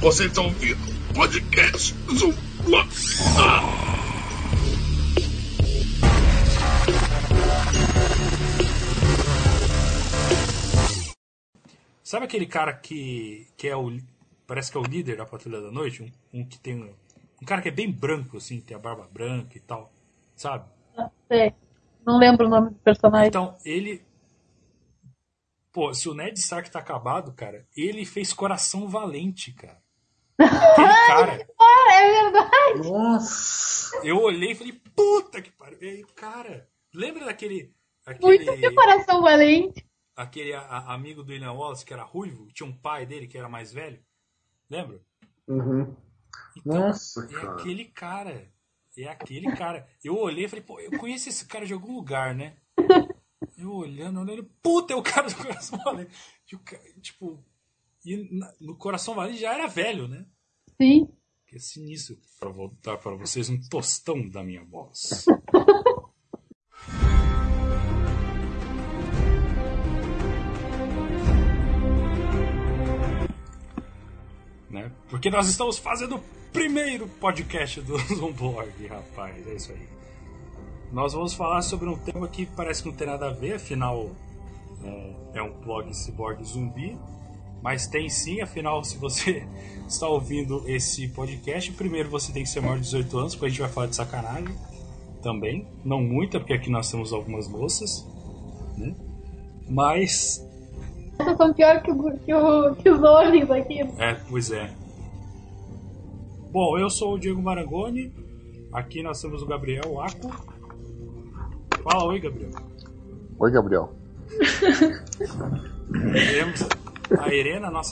Você está ouvindo o podcast Zumba. Sabe aquele cara que é o... Parece que é o líder da Patrulha da Noite? Um que tem... Um cara que é bem branco, assim, tem a barba branca e tal. Sabe? Sei. Não lembro o nome do personagem. Então, ele... Pô, se o Ned Stark tá acabado, cara, ele fez Coração Valente, cara. Aquele cara... É verdade! Nossa! Eu olhei e falei, puta que pariu. E aí, cara, lembra daquele... Muito de Coração Valente. Aquele amigo do William Wallace, que era ruivo, tinha um pai dele que era mais velho. Lembra? Uhum. Então, Nossa, é cara. aquele cara. É aquele cara. Eu olhei e falei, pô, eu conheço esse cara de algum lugar, né? Eu olhando, puta, é o cara do Coração Valente. Tipo, e no Coração Valente já era velho, né? Sim. Que é sinistro. Pra voltar para vocês um tostão da minha voz. Né? Porque nós estamos fazendo o primeiro podcast do Zumblog, rapaz. É isso aí. Nós vamos falar sobre um tema que parece que não tem nada a ver, afinal é um blog ciborgue zumbi, mas tem sim, afinal, se você está ouvindo esse podcast, primeiro você tem que ser maior de 18 anos, porque a gente vai falar de sacanagem também. Não muita, porque aqui nós temos algumas moças, né? Mas... Essas são piores que os homens aqui. Pois é. Bom, eu sou o Diego Marangoni. Aqui nós temos o Gabriel Aco. Fala oi, Gabriel. Oi, Gabriel. Temos a Irena, nossa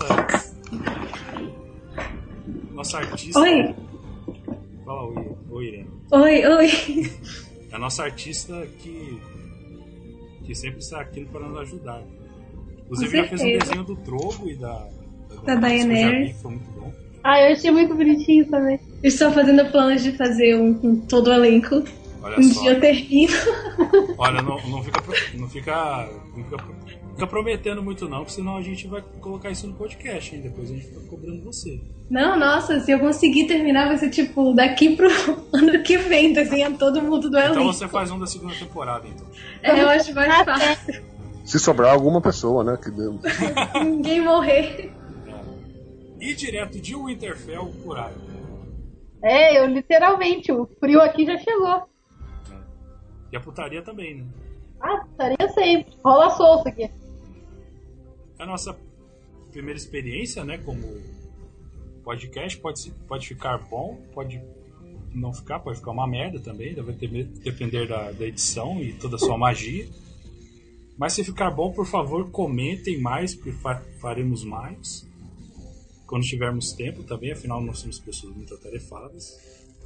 artista. Oi. Fala oi, Irena. Oi. É a nossa artista que sempre está aqui para nos ajudar. Inclusive já fez um desenho do Drogo e da Daenerys. Que foi muito bom. Eu achei muito bonitinho também. Estou fazendo planos de fazer um com todo o elenco. Olha um só. dia eu termino. Olha, não fica prometendo muito não, porque senão a gente vai colocar isso no podcast, hein? Depois a gente fica cobrando você. Não, nossa, se eu conseguir terminar vai ser tipo daqui pro ano que vem, desenhando todo mundo do elenco. Então você faz um da segunda temporada, então. Eu acho mais fácil. Se sobrar alguma pessoa, né? Que... Ninguém morrer. E direto de Winterfell por aí. Eu literalmente, o frio aqui já chegou. E a putaria também, né? Putaria sempre. Rola solto aqui. É a nossa primeira experiência, né? Como podcast, pode ficar bom, pode não ficar, pode ficar uma merda também, vai depender da edição e toda a sua magia. Mas se ficar bom, por favor, comentem mais, porque faremos mais. Quando tivermos tempo também, afinal nós somos pessoas muito atarefadas.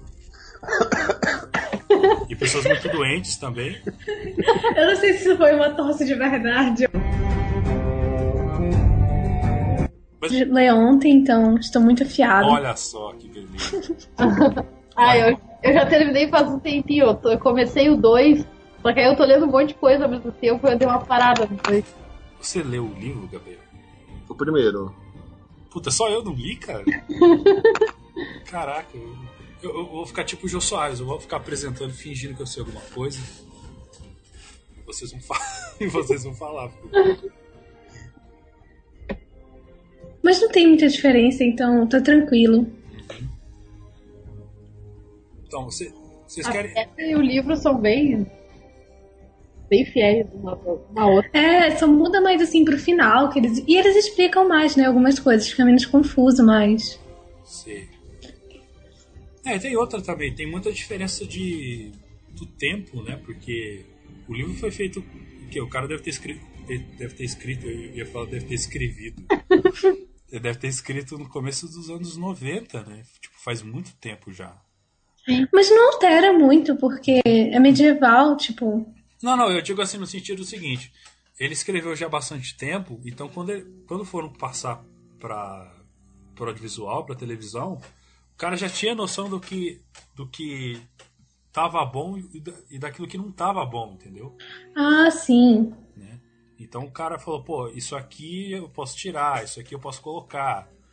E pessoas muito doentes também. Eu não sei se isso foi uma tosse de verdade. Mas... Leio ontem, então estou muito afiado. Olha só que beleza. Eu já terminei faz um tempinho. Eu comecei o 2, só que aí eu tô lendo um monte de coisa ao mesmo tempo e eu dei uma parada no 2. Você leu o livro, Gabriel? O primeiro. Puta, só eu não li, cara? Caraca, eu vou ficar tipo o Jô Soares, eu vou ficar apresentando, fingindo que eu sei alguma coisa. E vocês vão falar. Mas não tem muita diferença, então tá tranquilo. Então, vocês querem... E o livro são bem fiéis uma outra. Só muda mais assim pro final, e eles explicam mais, né? Algumas coisas, fica menos confuso, mas... Sim. Tem outra também, tem muita diferença do tempo, né? Porque o livro foi feito... O cara deve ter escrito, eu ia falar deve ter escrevido. Ele deve ter escrito no começo dos anos 90, né? Tipo, faz muito tempo já. Sim. Mas não altera muito, porque é medieval, tipo... Não, eu digo assim no sentido seguinte, ele escreveu já há bastante tempo, então quando foram passar para o audiovisual, para televisão, o cara já tinha noção do que tava bom e daquilo que não tava bom, entendeu? Ah, sim. Né? Então o cara falou, pô, isso aqui eu posso tirar, isso aqui eu posso colocar.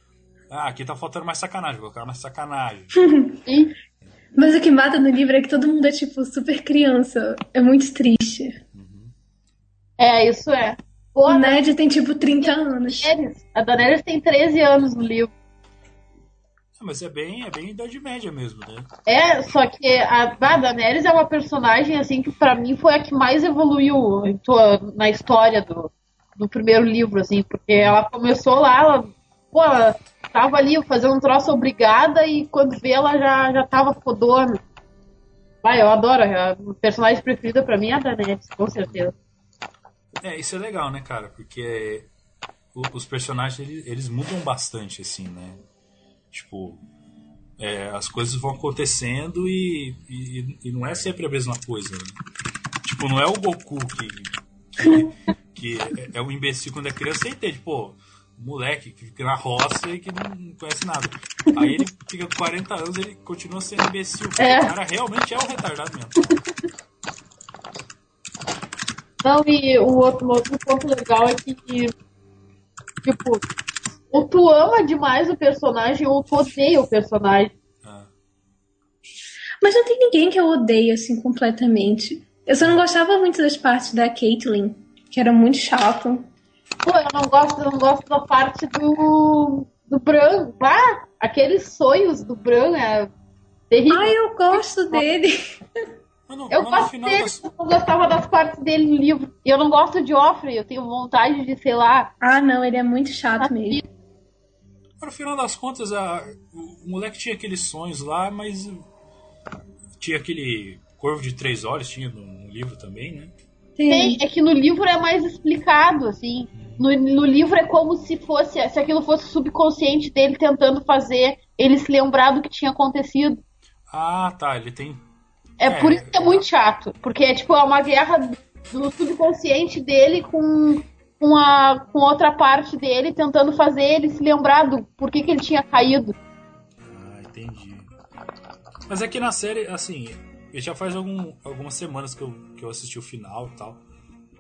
Ah, aqui tá faltando mais sacanagem, colocar mais sacanagem. E, Mas o que mata no livro é que todo mundo é, tipo, super criança. É muito triste. isso é. Pô, O Ned tem, tipo, 30 anos. A Daenerys tem 13 anos no livro. Ah, mas é bem Idade Média mesmo, né? Só que a Daenerys é uma personagem, assim, que pra mim foi a que mais evoluiu na história do primeiro livro, assim, porque ela começou lá, ela tava ali fazendo um troço obrigada e quando vê ela já tava fodona. Eu adoro, a personagem preferida pra mim é a Daenerys, com certeza. Isso é legal, né, cara? Porque os personagens, eles mudam bastante, assim, né? Tipo, as coisas vão acontecendo e não é sempre a mesma coisa, né? Tipo, não é o Goku que é um imbecil quando é criança, você entende, pô, moleque que fica na roça e que não conhece nada. Aí ele fica com 40 anos e ele continua sendo imbecil. Porque o cara realmente é um retardado mesmo. Não, e o outro ponto legal é que, tipo, ou tu ama demais o personagem ou tu odeia o personagem. Mas não tem ninguém que eu odeio, assim, completamente. Eu só não gostava muito das partes da Caitlyn, que era muito chato. Pô, eu não gosto da parte do Bran. Aqueles sonhos do Bran é terrível. Ai, eu gosto dele. Eu gosto dele, eu não gostava das partes dele no livro. E eu não gosto de Joffrey, eu tenho vontade de, sei lá... Ah, não, ele é muito chato mesmo. No final das contas, o moleque tinha aqueles sonhos lá, mas tinha aquele corvo de 3 olhos, tinha no livro também, né? Tem, é que no livro é mais explicado, assim. No livro é como se aquilo fosse o subconsciente dele tentando fazer ele se lembrar do que tinha acontecido. Ah, tá, ele tem... Por isso que é muito chato, porque é uma guerra do subconsciente dele com outra parte dele tentando fazer ele se lembrar do porquê que ele tinha caído. Ah, entendi. Mas é que na série, assim, já faz algumas semanas que eu assisti o final e tal.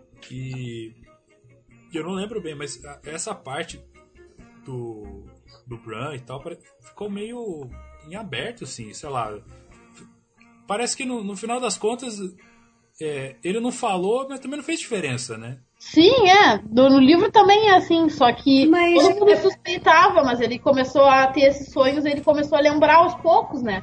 E eu não lembro bem, mas essa parte do Bran e tal ficou meio em aberto, assim, sei lá. Parece que no final das contas ele não falou, mas também não fez diferença, né? Sim, no livro também é assim, só que todo mundo suspeitava, mas ele começou a ter esses sonhos, ele começou a lembrar aos poucos, né?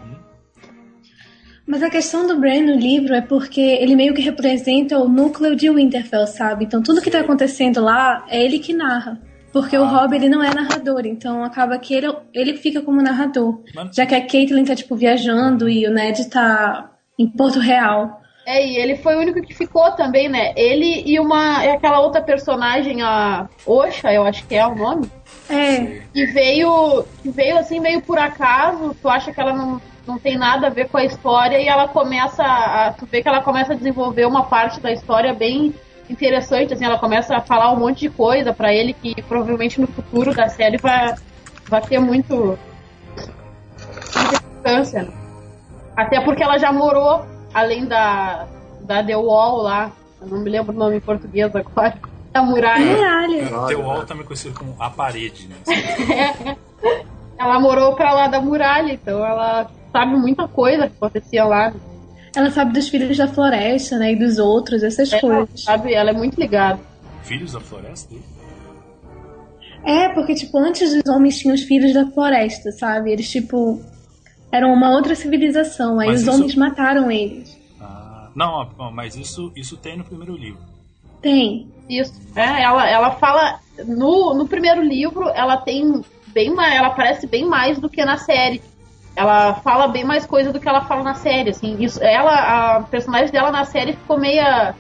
Mas a questão do Bran no livro é porque ele meio que representa o núcleo de Winterfell, sabe? Então tudo que tá acontecendo lá é ele que narra. Porque o Robb, ele não é narrador, então acaba que ele fica como narrador. Já que a Caitlyn tá, tipo, viajando e o Ned tá em Porto Real. E ele foi o único que ficou também, né? Ele e aquela outra personagem, a Osha, eu acho que é o nome. Que veio assim, meio por acaso, tu acha que ela não tem nada a ver com a história e ela tu vê que ela começa a desenvolver uma parte da história bem interessante, assim, ela começa a falar um monte de coisa pra ele que provavelmente no futuro da série vai ter muita importância, né? Até porque ela já morou além da The Wall lá, eu não me lembro o nome em português agora, da muralha. The Wall também conhecido como a parede, né? Ela morou pra lá da muralha, então ela sabe muita coisa que acontecia lá. Ela sabe dos Filhos da Floresta, né? E dos outros, essas coisas. Sabe, ela é muito ligada. Filhos da Floresta? Porque, tipo, antes os homens tinham os Filhos da Floresta, sabe? Eles, tipo, eram uma outra civilização. Aí os homens mataram eles. Não, mas isso tem no primeiro livro. Tem. Isso. Ela fala... No primeiro livro, ela tem bem mais... Ela aparece bem mais do que na série. Ela fala bem mais coisa do que ela fala na série, assim. A personagem dela na série ficou meia...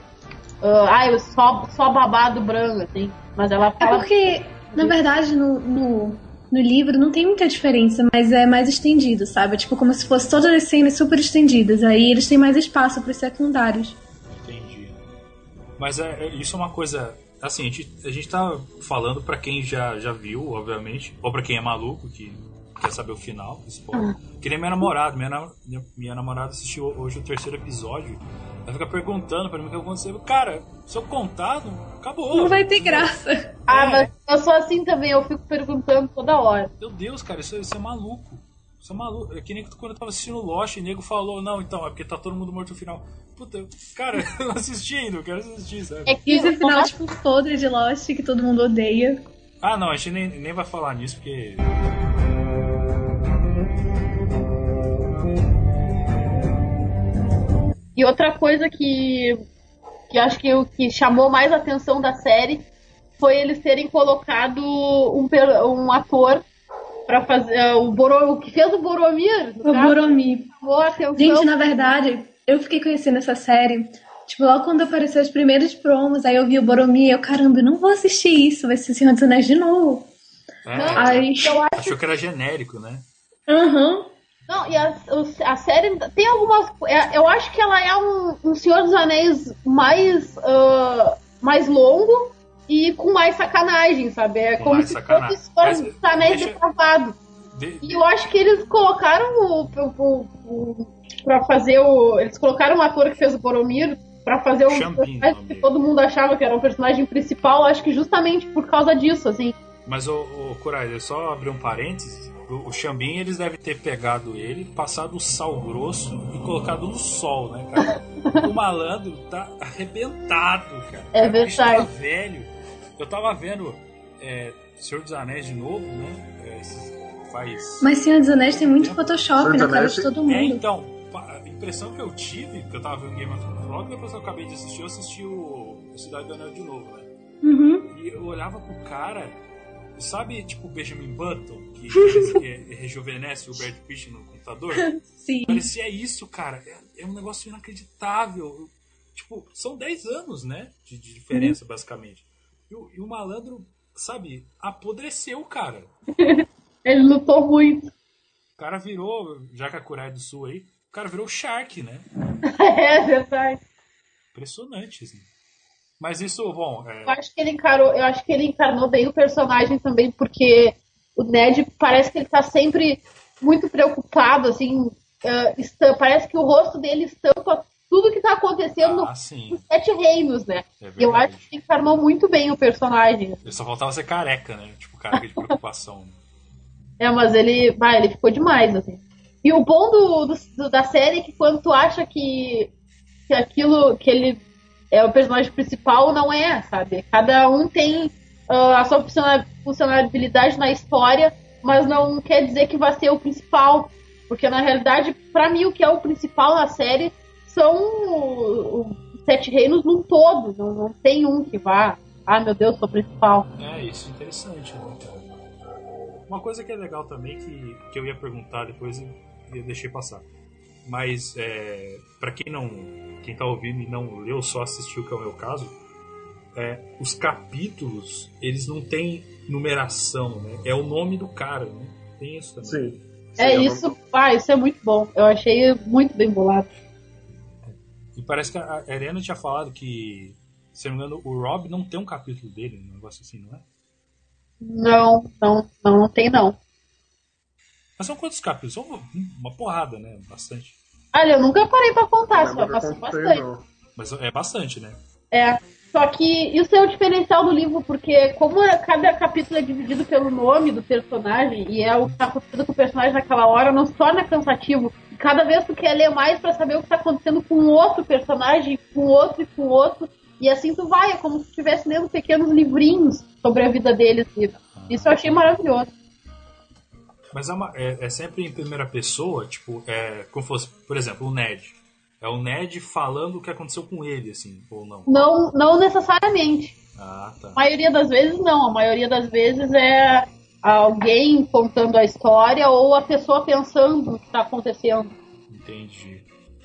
só babado branco, assim. Mas ela fala... porque, na verdade, no livro não tem muita diferença, mas é mais estendido, sabe? Tipo, como se fosse todas as cenas super estendidas. Aí eles têm mais espaço pros secundários. Entendi. Mas isso é uma coisa... Assim, a gente tá falando pra quem já viu, obviamente. Ou pra quem é maluco, que quer saber o final, spoiler. Que nem minha namorada. Minha namorada assistiu hoje o 3º episódio. Ela fica perguntando pra mim o que aconteceu. Cara, se eu contar, acabou. Não vai ter graça. Mas eu sou assim também, eu fico perguntando toda hora. Meu Deus, cara, isso é maluco. Isso é maluco. É que nem quando eu tava assistindo Lost, o nego falou, não, então, é porque tá todo mundo morto no final. Puta, cara, eu não assisti ainda, eu quero assistir, sabe? É que Esse final, tipo, podre de Lost, que todo mundo odeia. Ah, não, a gente nem vai falar nisso, porque... E outra coisa que acho que o que chamou mais a atenção da série foi eles terem colocado um ator pra fazer o que fez o Boromir. Boromir. Chamou a atenção. Gente, na verdade, eu fiquei conhecendo essa série, tipo, logo quando apareceu os primeiros promos, aí eu vi o Boromir, eu, caramba, eu não vou assistir isso, vai ser Senhor dos Anéis de novo. Aí... Achou que era genérico, né? Aham. Não, e a série tem algumas... eu acho que ela é um Senhor dos Anéis mais longo e com mais sacanagem, sabe? É como se fosse Senhor dos Anéis depravado. E eu acho que eles colocaram pra fazer eles colocaram um ator que fez o Boromir pra fazer um personagem que todo mundo achava que era o personagem principal, acho que justamente por causa disso, assim. Mas, Kurai, eu só abrir um parênteses. O Xambin, eles devem ter pegado ele, passado o sal grosso e colocado no sol, né, cara? O malandro tá arrebentado, cara. É verdade. Tá velho. Eu tava vendo Senhor dos Anéis de novo, né? Mas Senhor dos Anéis tem muito Photoshop na cara de todo mundo. Então, a impressão que eu tive, que eu tava vendo Game of Thrones, logo depois que eu acabei de assistir, eu assisti o Cidade do Anel de novo, né? Uhum. E eu olhava pro cara, sabe, tipo Benjamin Button, que rejuvenesce o Brad Pitt no computador? Sim. Parecia isso, cara. É um negócio inacreditável. Tipo, são 10 anos, né? De diferença, basicamente. E o malandro, sabe, apodreceu, cara. Ele lutou muito. O cara virou, já que a Kurai é do Sul aí, o cara virou Shark, né? É verdade. Impressionante, assim. Mas isso, bom... Eu acho que ele encarnou bem o personagem também, porque o Ned parece que ele tá sempre muito preocupado, assim, parece que o rosto dele estampa tudo que tá acontecendo nos 7 reinos, né? Eu acho que ele encarnou muito bem o personagem. Ele só faltava ser careca, né? Tipo, careca de preocupação. Mas ele ficou demais, assim. E o bom da série é que quando tu acha que aquilo que ele é o personagem principal, não é, sabe? Cada um tem a sua funcionalidade na história, mas não quer dizer que vai ser o principal. Porque, na realidade, pra mim, o que é o principal na série são os 7 reinos num todo. Não tem um que vá, meu Deus, sou o principal. Isso é interessante, né, cara? Uma coisa que é legal também, que eu ia perguntar depois e deixei passar. Mas, pra quem tá ouvindo e não leu, só assistiu, que é o meu caso, os capítulos, eles não têm numeração, né? É o nome do cara, né? Tem isso também. Sim. Isso é muito bom. Eu achei muito bem bolado. E parece que a Helena tinha falado que, se não me engano, o Rob não tem um capítulo dele, um negócio assim, não é? Não tem não. Mas são quantos capítulos? São uma porrada, né? Bastante. Olha, eu nunca parei pra contar, só passou bastante. Mas é bastante, né? Só que isso é o diferencial do livro, porque como cada capítulo é dividido pelo nome do personagem, e é o que tá acontecendo com o personagem naquela hora, não se torna cansativo. E cada vez tu quer ler mais pra saber o que tá acontecendo com outro personagem, com outro e com outro. E assim tu vai, é como se estivesse lendo pequenos livrinhos sobre a vida deles. Isso eu achei maravilhoso. Mas é sempre em primeira pessoa, tipo, como fosse, por exemplo, o Ned. É o Ned falando o que aconteceu com ele, assim, ou não? Não necessariamente. Tá. A maioria das vezes não. A maioria das vezes é alguém contando a história ou a pessoa pensando o que está acontecendo. Entendi.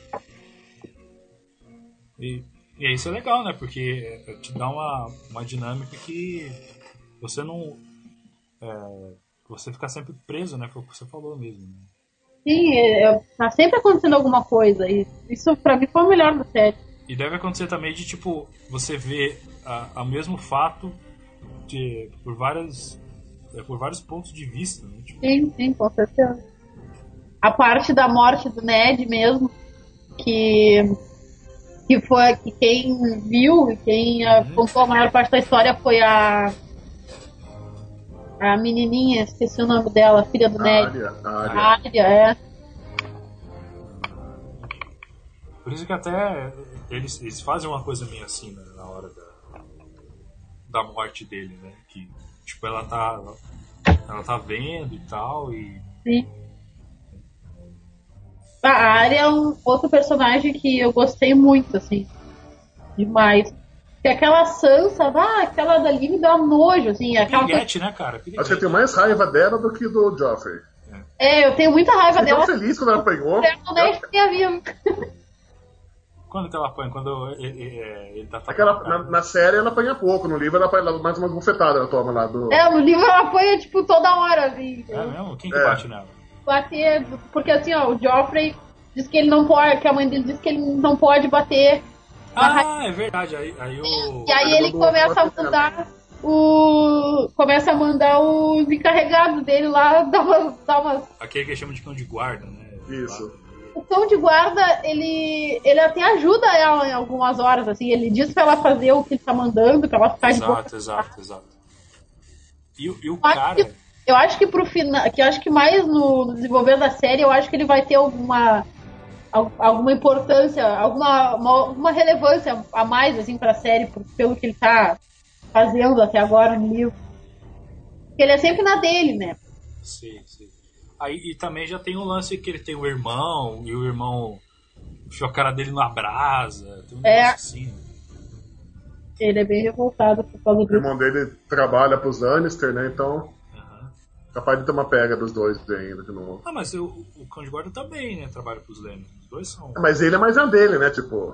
E isso é legal, né? Porque te dá uma dinâmica que você não... você fica sempre preso, né? Foi o que você falou mesmo, né? Sim, tá sempre acontecendo alguma coisa. E isso pra mim foi o melhor da série. E deve acontecer também de, tipo, você ver o mesmo fato por várias por vários pontos de vista, né? Tipo... Sim, com certeza. A parte da morte do Ned mesmo, que foi que quem viu e quem contou a maior parte da história foi a menininha, esqueci o nome dela, filha do Ned. A Arya, é. Por isso que até eles fazem uma coisa meio assim, né, na hora da morte dele, né? Que, tipo, ela tá vendo e tal, e... Sim. A Arya é um outro personagem que eu gostei muito, assim. Demais. Porque aquela Sansa, aquela dali me dá um nojo, assim. Piriguete, né, cara? Piriguete. Acho que eu tenho mais raiva dela do que do Joffrey. Eu tenho muita raiva dela. Eu tô feliz quando ela apanhou. Quando que ela apanha? Quando ele tá na série ela apanha pouco, no livro ela apanha mais uma bufetada, ela toma lá do... no livro ela apanha, tipo, toda hora, assim. É mesmo? Quem que bate nela? Bater, porque assim, ó, o Joffrey diz que ele não pode, que a mãe dele diz que ele não pode bater. É verdade, aí E aí ele começa a mandar os encarregados dele lá dar umas... Aquele que chama de cão de guarda, né? Isso. O cão de guarda, ele até ajuda ela em algumas horas, assim, ele diz pra ela fazer o que ele tá mandando, pra ela ficar de boa. Exato. E o cara... Eu acho que pro final, que eu acho que mais no desenvolver da série, eu acho que ele vai ter alguma importância, alguma relevância a mais, assim, pra série, pelo que ele tá fazendo até agora no livro. Porque ele é sempre na dele, né? Sim. Aí, e também já tem o lance que ele tem o irmão, e o irmão enfiou a cara dele numa brasa, tem um negócio assim, né? Ele é bem revoltado por causa disso. O irmão dele trabalha pros Lannister, né, então... Capaz de ter uma pega dos dois ainda de novo. Mas o cão de guarda também, né? Trabalha pros Lannister. Os dois são... Mas ele é mais dele, né? Tipo...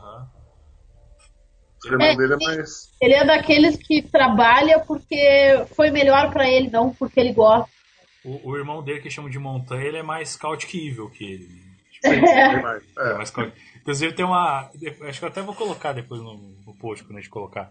O irmão dele é mais... Ele é daqueles que trabalha porque foi melhor pra ele, não porque ele gosta. O irmão dele, que chama de Montanha, ele é mais Chaotic Evil que ele. Mais Inclusive tem uma... Acho que eu até vou colocar depois no post, quando a gente colocar.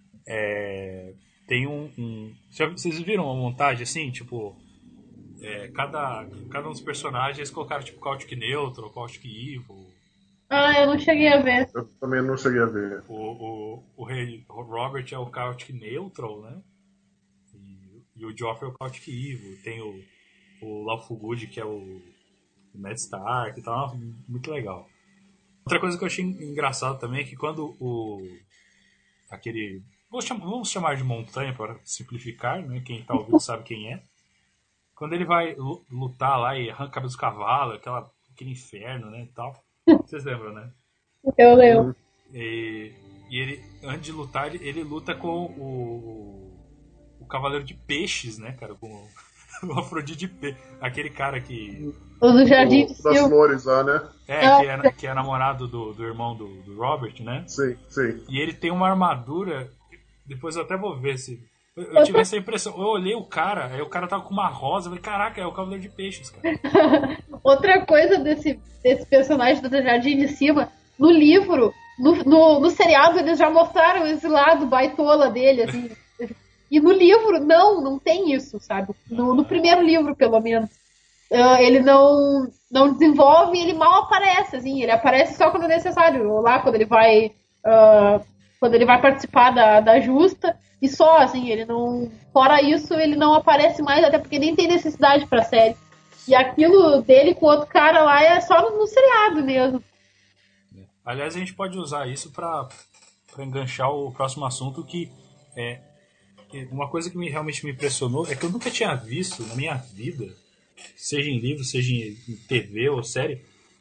Tem vocês viram uma montagem assim, tipo, cada um dos personagens eles colocaram tipo Chaotic Neutral, Chaotic Evil. Eu não cheguei a ver. Eu também não cheguei a ver. O rei Robert é o Chaotic Neutral, né? E o Joffrey é o Chaotic Evil. Tem o Lawful Good, que é o Ned Stark e tal. Muito legal. Outra coisa que eu achei engraçado também é que quando aquele... Vamos chamar de Montanha para simplificar, né? Quem tá ouvindo sabe quem é. Quando ele vai lutar lá e arranca a cabeça do cavalo, aquele inferno, né, e tal. Vocês lembram, né? Eu lembro. E ele, antes de lutar, ele luta com o Cavaleiro de Peixes, né, cara? Com o Afrodite de Peixe. Aquele cara que... O do Jardim de das Flores lá, né? Que é namorado do irmão do Robert, né? Sim. E ele tem uma armadura... Depois eu até vou ver se... Eu tive essa impressão. Eu olhei o cara, aí o cara tava com uma rosa. Eu falei, caraca, é o Cavaleiro de Peixes, cara. Outra coisa desse personagem do Jardim de Cima, no livro, no seriado, eles já mostraram esse lado baitola dele, assim. E no livro, não tem isso, sabe? No primeiro livro, pelo menos. Ele não desenvolve, ele mal aparece, assim. Ele aparece só quando é necessário. Lá, quando ele vai participar da justa, e só, assim, ele não... Fora isso, ele não aparece mais, até porque nem tem necessidade pra série. E aquilo dele com o outro cara lá é só no seriado mesmo. Aliás, a gente pode usar isso pra enganchar o próximo assunto, que uma coisa que realmente me impressionou é que eu nunca tinha visto na minha vida, seja em livro, seja em TV ou série,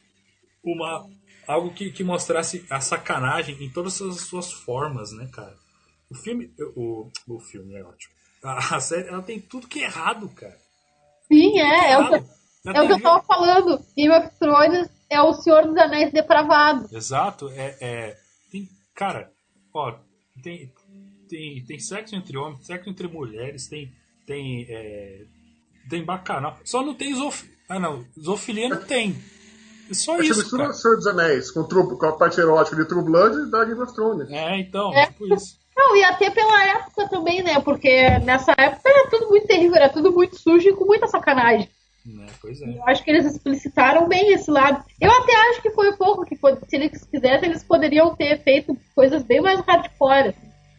algo que mostrasse a sacanagem em todas as suas formas, né, cara? O filme é ótimo. A série, ela tem tudo que é errado, cara. Sim, é o que eu tava falando. Game of Thrones é o Senhor dos Anéis depravado. Exato. Cara, ó, tem sexo entre homens, sexo entre mulheres, tem bacanal. Só não tem zoofilia não tem. É só isso, cara. Mistura Senhor dos Anéis com a parte erótica de True Blood da Game of Thrones. Tipo isso. Não, e até pela época também, né? Porque nessa época era tudo muito terrível, era tudo muito sujo e com muita sacanagem. Pois é. Eu acho que eles explicitaram bem esse lado. Eu até acho que foi pouco, que se eles quisessem, eles poderiam ter feito coisas bem mais hardcore.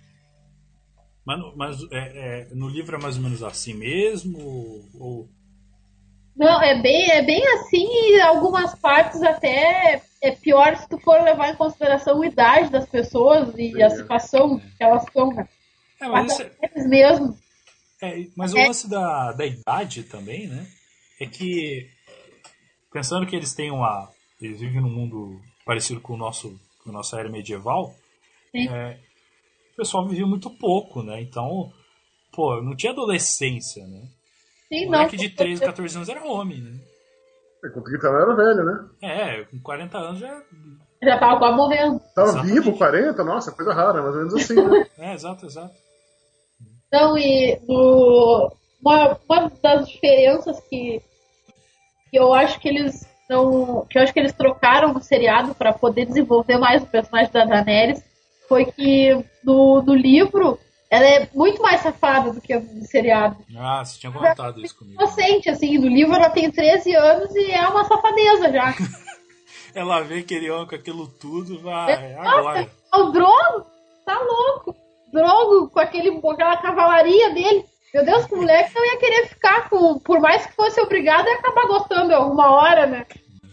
Mas no livro é mais ou menos assim mesmo? Ou... Não, é bem assim, e algumas partes até é pior se tu for levar em consideração a idade das pessoas e a situação que elas estão, né? Mas eles mesmos. Mas o lance da idade também, né? É que, pensando que eles vivem num mundo parecido com a nossa era medieval, o pessoal vivia muito pouco, né? Então, não tinha adolescência, né? Sim, o moleque de 13, 14 anos era homem, né? Com 30 anos era velho, né? Com 40 anos já tava quase morrendo. Tava vivo, 40? Nossa, coisa rara, mais ou menos assim, né? Exato. Então, e uma das diferenças que eu acho que eles trocaram no seriado para poder desenvolver mais o personagem da Daenerys foi que no livro ela é muito mais safada do que no seriado. Você tinha comentado isso comigo. Inocente, assim, no livro ela tem 13 anos e é uma safadeza já. Ela vê aquele homem com aquilo tudo, vai, agora. O Drogo, tá louco. Drogo com aquela cavalaria dele. Meu Deus, que moleque não ia querer ficar com... Por mais que fosse obrigado, ia acabar gostando alguma hora, né?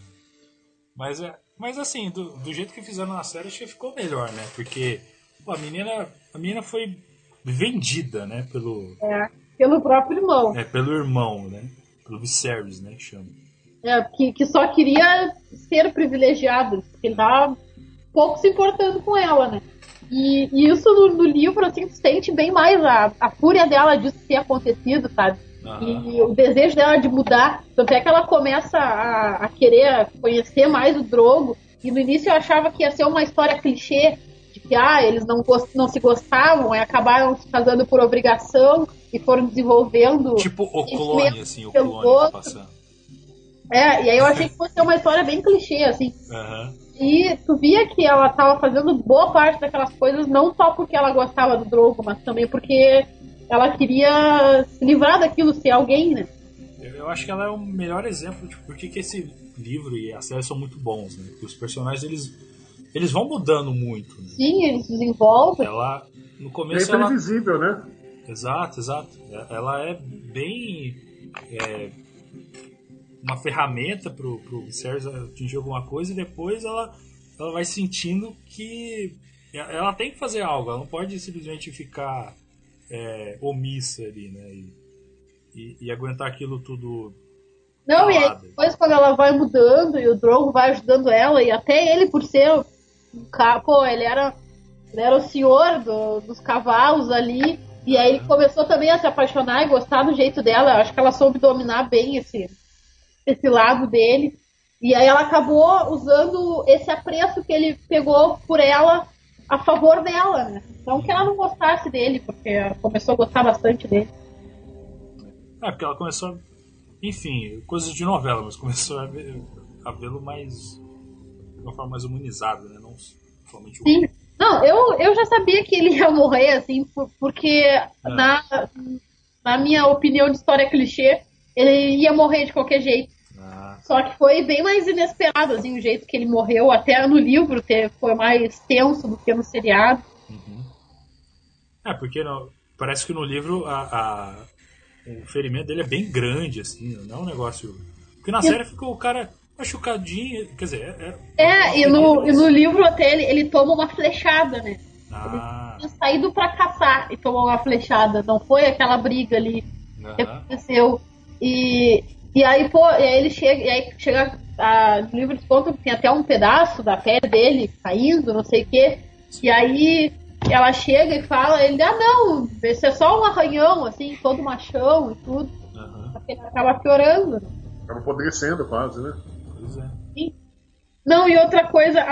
Mas assim, do jeito que fizeram na série, acho que ficou melhor, né? Porque a menina foi vendida, né? Pelo próprio irmão. Pelo irmão, né? Pelo Viserys, né? Que chama. Que só queria ser privilegiado. Porque ele tava pouco se importando com ela, né? E isso no livro, assim, tu sente bem mais a fúria dela disso ter acontecido, sabe? E o desejo dela de mudar. Tanto é que ela começa a querer conhecer mais o Drogo. E no início eu achava que ia ser uma história clichê, de que eles não se gostavam e acabaram se casando por obrigação e foram desenvolvendo... Tipo o clone, assim, o clone tá passando. E aí eu achei que fosse uma história bem clichê, assim. E tu via que ela tava fazendo boa parte daquelas coisas, não só porque ela gostava do Drogo, mas também porque ela queria se livrar daquilo, ser alguém, né? Eu acho que ela é o melhor exemplo de por que esse livro e a série são muito bons, né? Porque os personagens, eles vão mudando muito, né? Sim, eles desenvolvem. Ela, no começo... É imprevisível, né? Exato. Ela é bem... uma ferramenta pro Viserys atingir alguma coisa, e depois ela vai sentindo que ela tem que fazer algo, ela não pode simplesmente ficar omissa ali, né? E aguentar aquilo tudo. Não, e aí depois quando ela vai mudando e o Drogo vai ajudando ela, e até ele por ser ele era o senhor dos cavalos ali, e aí ele começou também a se apaixonar e gostar do jeito dela. Eu acho que ela soube dominar bem esse lado dele, e aí ela acabou usando esse apreço que ele pegou por ela a favor dela, né? Não que ela não gostasse dele, porque ela começou a gostar bastante dele. Porque ela começou, enfim, coisas de novela, mas começou a vê-lo de uma forma mais humanizada, né? Não somente o... Sim. Não, eu já sabia que ele ia morrer, assim, porque na minha opinião de história clichê, ele ia morrer de qualquer jeito. Só que foi bem mais inesperado, assim, o jeito que ele morreu. Até no livro foi mais tenso do que no seriado. Porque parece que no livro o ferimento dele é bem grande, assim, não é um negócio... Porque na série ficou o cara machucadinho, quer dizer... E no livro até ele toma uma flechada, né? Ele tinha saído pra caçar e tomou uma flechada. Não foi aquela briga ali que aconteceu. E aí ele chega no livro de conta que tem até um pedaço da pele dele caindo, não sei o quê. E aí ela chega e fala, ele, não, esse é só um arranhão, assim, todo machão e tudo. Porque ele acaba piorando. Acaba apodrecendo quase, né? Pois é. Sim. Não, e outra coisa,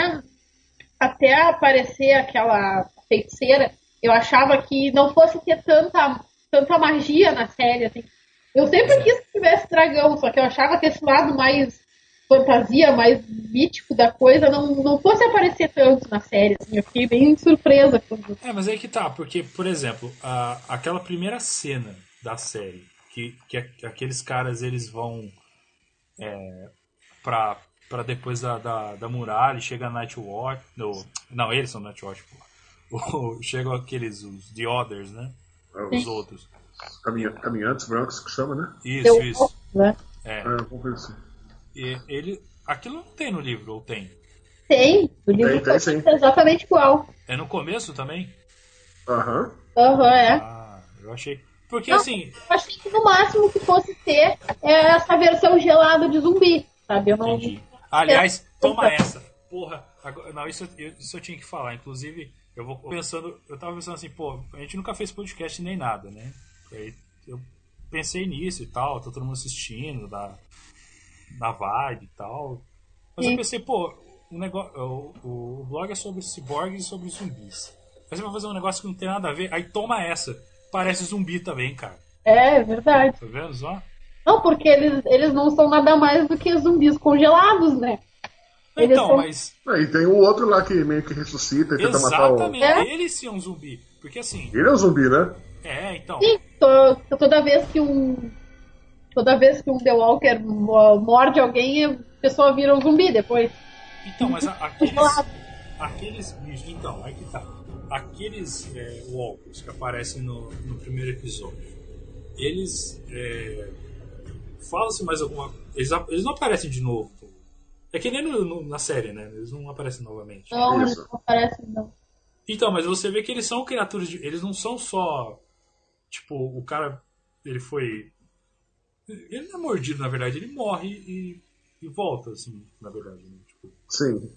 até aparecer aquela feiticeira, eu achava que não fosse ter tanta magia na série, assim. Eu sempre quis que tivesse dragão, só que eu achava que esse lado mais fantasia, mais mítico da coisa, não fosse aparecer tanto na série. Assim, eu fiquei bem surpresa. Mas aí que tá, porque, por exemplo, aquela primeira cena da série, que aqueles caras eles vão pra depois da muralha e chega a Nightwatch. Não, eles são Nightwatch, pô. Chegam os The Others, né? Os outros. Caminhantes brancos que chama, né? Isso. Né? Vamos ver assim. Aquilo não tem no livro, ou tem? Tem, o livro tem, sim. É exatamente igual. É no começo também? Aham. Eu achei. Porque assim. Eu achei que no máximo que fosse ter essa versão gelada de zumbi, sabe? Eu não. Entendi. Aliás, toma essa. Porra, não, isso eu tinha que falar. Inclusive, eu tava pensando assim, pô, a gente nunca fez podcast nem nada, né? Aí eu pensei nisso e tal, tá todo mundo assistindo, na vibe e tal. Mas eu pensei, pô, o blog é sobre ciborgues e sobre zumbis. Aí você vai fazer um negócio que não tem nada a ver, aí toma essa. Parece zumbi também, cara. É verdade. Tá vendo só? Não, porque eles não são nada mais do que zumbis congelados, né? Então, mas... E tem o outro lá que meio que ressuscita e tenta matar o... Exatamente, ele sim é um zumbi. Porque assim... Ele é um zumbi, né? Então... Sim, toda vez que um The Walker morde alguém, a pessoa vira um zumbi depois. Então, mas aqueles bichos... Então, aí que tá. Aqueles Walkers que aparecem no primeiro episódio, eles... Fala-se mais alguma... Eles não aparecem de novo. É que nem na série, né? Eles não aparecem novamente. Não, eles não aparecem, não. Então, mas você vê que eles são criaturas eles não são só... Tipo, o cara... Ele foi... Ele não é mordido, na verdade. Ele morre e volta, assim, na verdade. Né? Tipo, sim,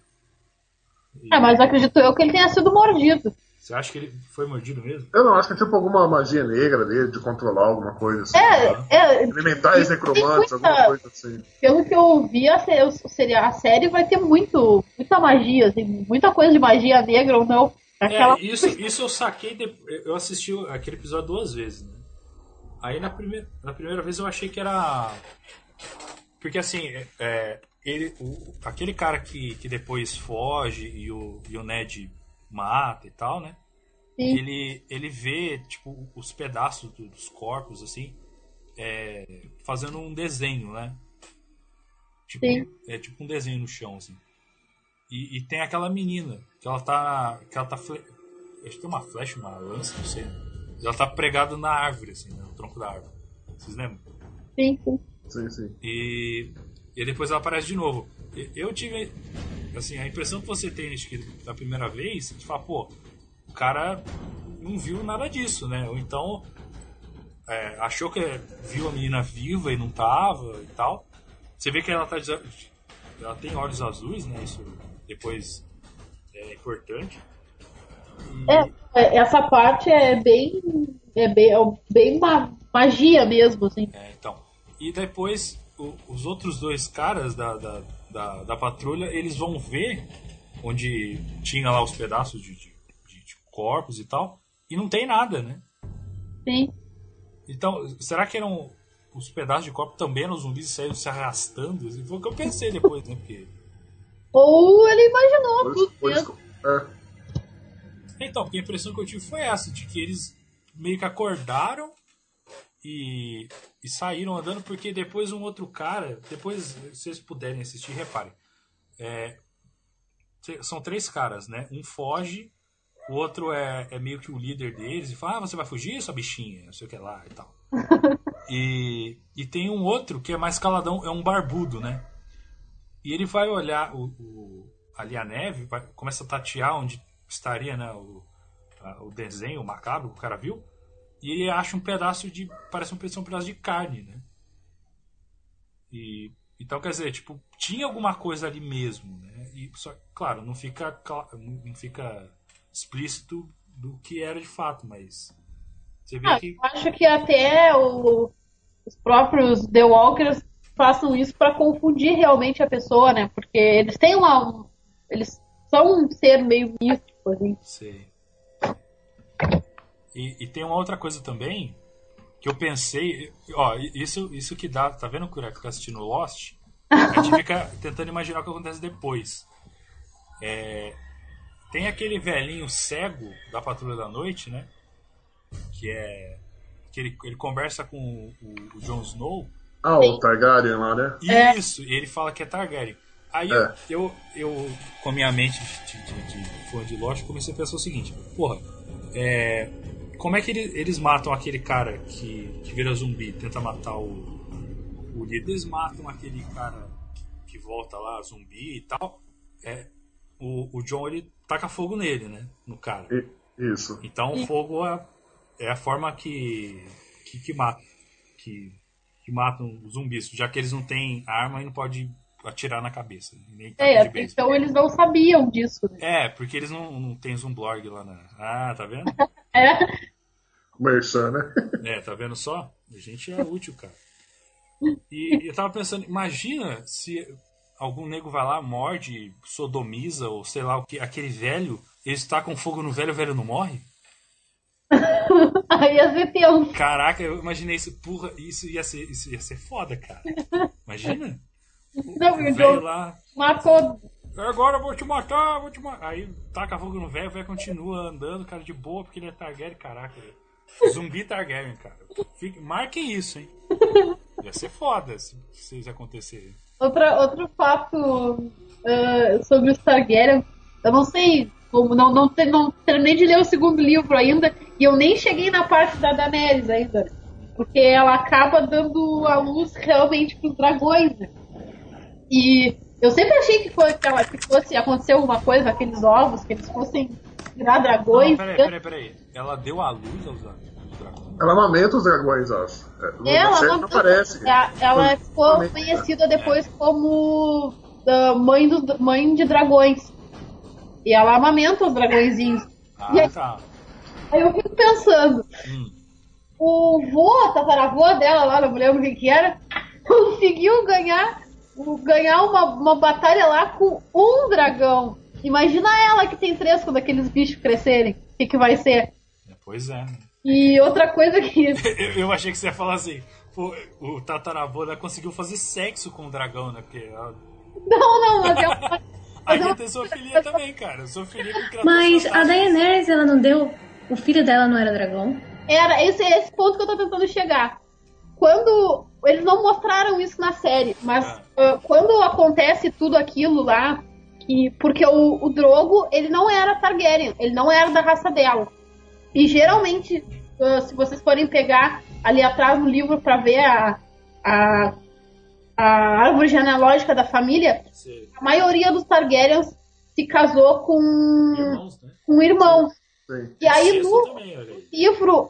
mas acredito eu que ele tenha sido mordido. Você acha que ele foi mordido mesmo? Eu não acho que é tipo alguma magia negra dele, de controlar alguma coisa assim. Elementais necromantes, alguma coisa assim. Pelo que eu ouvi, a série vai ter muita magia, assim, muita coisa de magia negra ou não. Isso eu saquei, eu assisti aquele episódio 2 vezes, né? Aí na primeira vez eu achei que era... Porque assim, aquele cara que depois foge e o Ned mata e tal, né? Sim. Ele vê, tipo, os pedaços dos corpos, assim, fazendo um desenho, né? Tipo, sim. É tipo um desenho no chão, assim. E tem aquela menina, que ela tá acho que tem uma flecha, uma lança, não sei. Ela tá pregada na árvore, assim, né? No tronco da árvore. Vocês lembram? Sim. Sim. E depois ela aparece de novo. Eu tive, assim, a impressão que você tem da primeira vez, você fala, pô, o cara não viu nada disso, né? Ou então achou que viu a menina viva e não tava e tal. Você vê que ela tem olhos azuis, né? Isso depois é importante. Essa parte é bem magia mesmo, assim. Então. E depois os outros dois caras da patrulha, eles vão ver onde tinha lá os pedaços de corpos e tal, e não tem nada, né? Sim. Então, será que eram os pedaços de corpo também eram zumbis e saíram se arrastando? Foi o que eu pensei depois, né? Porque... Ou ele imaginou tudo mesmo. Então, porque a impressão que eu tive foi essa, de que eles meio que acordaram e saíram andando, porque depois um outro cara, depois, se vocês puderem assistir, reparem, são 3 caras, né? Um foge, o outro é meio que o líder deles e fala, você vai fugir, sua bichinha, não sei o que lá e tal. E tem um outro que é mais caladão, é um barbudo, né? E ele vai olhar ali a neve, começa a tatear onde estaria, né, o desenho, o macabro que o cara viu, e ele acha um pedaço parece um pedaço de carne, né? Então, quer dizer, tipo, tinha alguma coisa ali mesmo, né? E só, claro, não fica explícito do que era de fato, mas você vê que... Eu acho que até os próprios The Walkers façam isso para confundir realmente a pessoa, né? Porque eles têm eles são um ser meio místico, assim. Sei. E tem uma outra coisa também que eu pensei, ó, isso que dá, tá vendo que tá assistindo Lost? A gente fica tentando imaginar o que acontece depois. Tem aquele velhinho cego da Patrulha da Noite, né? Que ele conversa com o Jon Snow. O Targaryen lá, né? Isso, e ele fala que é Targaryen. Aí eu com a minha mente de fã de Lost, comecei a pensar o seguinte: porra, como é que eles matam aquele cara que vira zumbi, tenta matar o líder? Eles matam aquele cara que volta lá, zumbi e tal. O Jon, ele taca fogo nele, né? No cara. Isso. Então o fogo é a forma que mata. Que matam os zumbis, já que eles não têm arma e não pode atirar na cabeça. Nem então eles não sabiam disso. Né? Porque eles não têm Zumblorg lá na... Ah, tá vendo? Merchan, né? Tá vendo só? A gente é útil, cara. E eu tava pensando, imagina se algum nego vai lá, morde, sodomiza, ou sei lá o que, aquele velho, eles tacam fogo no velho, o velho não morre? Aí ia ser tenso. Caraca, eu imaginei isso, porra, isso ia ser foda, cara. Imagina? Não, o velho lá matou. Agora eu vou te matar. Aí taca fogo no velho, o velho continua andando, cara, de boa, porque ele é Targaryen, caraca. Zumbi Targaryen, cara. Marquem isso, hein? Ia ser foda se isso acontecer. Outro fato sobre os Targaryen, eu não sei como, não terminei de ler o segundo livro ainda, e eu nem cheguei na parte da Daenerys ainda, porque ela acaba dando a luz realmente pros dragões, né? E eu sempre achei que fosse acontecer alguma coisa, aqueles ovos, que eles fossem virar dragões. Não, peraí. Ela deu a luz aos dragões? Ela amamenta os dragões, acho. Não parece. Ela ficou conhecida depois como mãe de dragões. E ela amamenta os dragõezinhos. Tá. Aí eu fico pensando, o tataravô dela lá, não me lembro quem que era, conseguiu ganhar uma batalha lá com um dragão. Imagina ela que tem 3 quando aqueles bichos crescerem. O que vai ser? Pois é. E outra coisa que... eu achei que você ia falar assim, pô, o tataravô conseguiu fazer sexo com o dragão, né? Porque ela... Não, mas Aí tem zoofilia também, cara. Zoofilia com criaturas. Mas a Daenerys, ela não deu... O filho dela não era dragão? Era, esse ponto que eu tô tentando chegar. Quando... Eles não mostraram isso na série, mas quando acontece tudo aquilo lá, porque o Drogo, ele não era Targaryen, ele não era da raça dela. E geralmente, se vocês forem pegar ali atrás no livro pra ver a árvore genealógica da família, sim, a maioria dos Targaryens se casou com irmãos, né? Com irmãos. Sim. E aí no livro,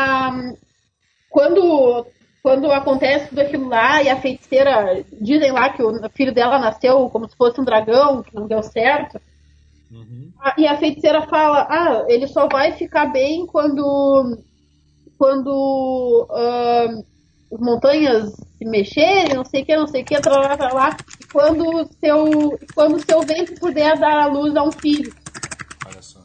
quando acontece tudo aquilo lá e a feiticeira, dizem lá que o filho dela nasceu como se fosse um dragão, que não deu certo. Uhum. E a feiticeira fala, ele só vai ficar bem quando as montanhas se mexerem, não sei o que, lá, e quando seu ventre puder dar a luz a um filho. Olha só.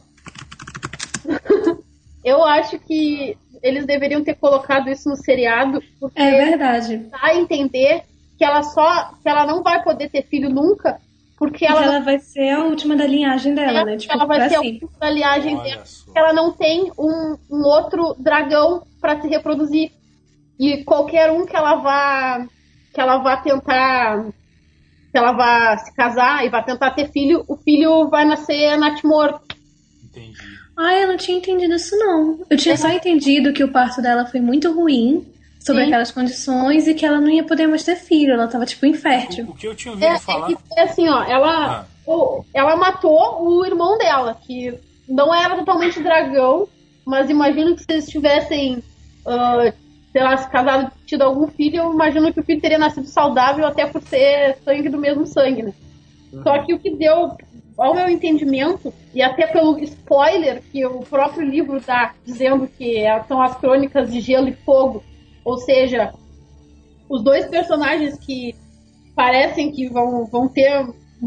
Eu acho que eles deveriam ter colocado isso no seriado, porque é verdade. Dá a entender que ela não vai poder ter filho nunca, porque ela vai ser a última da linhagem dela, né? Tipo, ela vai ser a última da linhagem dela. Ela não tem um outro dragão para se reproduzir. E qualquer um que ela vá tentar, que ela vá se casar e vá tentar ter filho, o filho vai nascer natimorto. Entendi. Eu não tinha entendido isso, não. Eu tinha só entendido que o parto dela foi muito ruim, sobre aquelas condições, e que ela não ia poder mais ter filho. Ela tava, tipo, infértil. O que eu tinha ouvido falar... assim, ela matou o irmão dela, que não era totalmente dragão, mas imagino que se eles tivessem, sei lá, se casado, tido algum filho, eu imagino que o filho teria nascido saudável, até por ser sangue do mesmo sangue, né? Uhum. Só que o que deu... Ao meu entendimento, e até pelo spoiler que o próprio livro dá, dizendo que são as crônicas de Gelo e Fogo, ou seja, os dois personagens que parecem que vão ter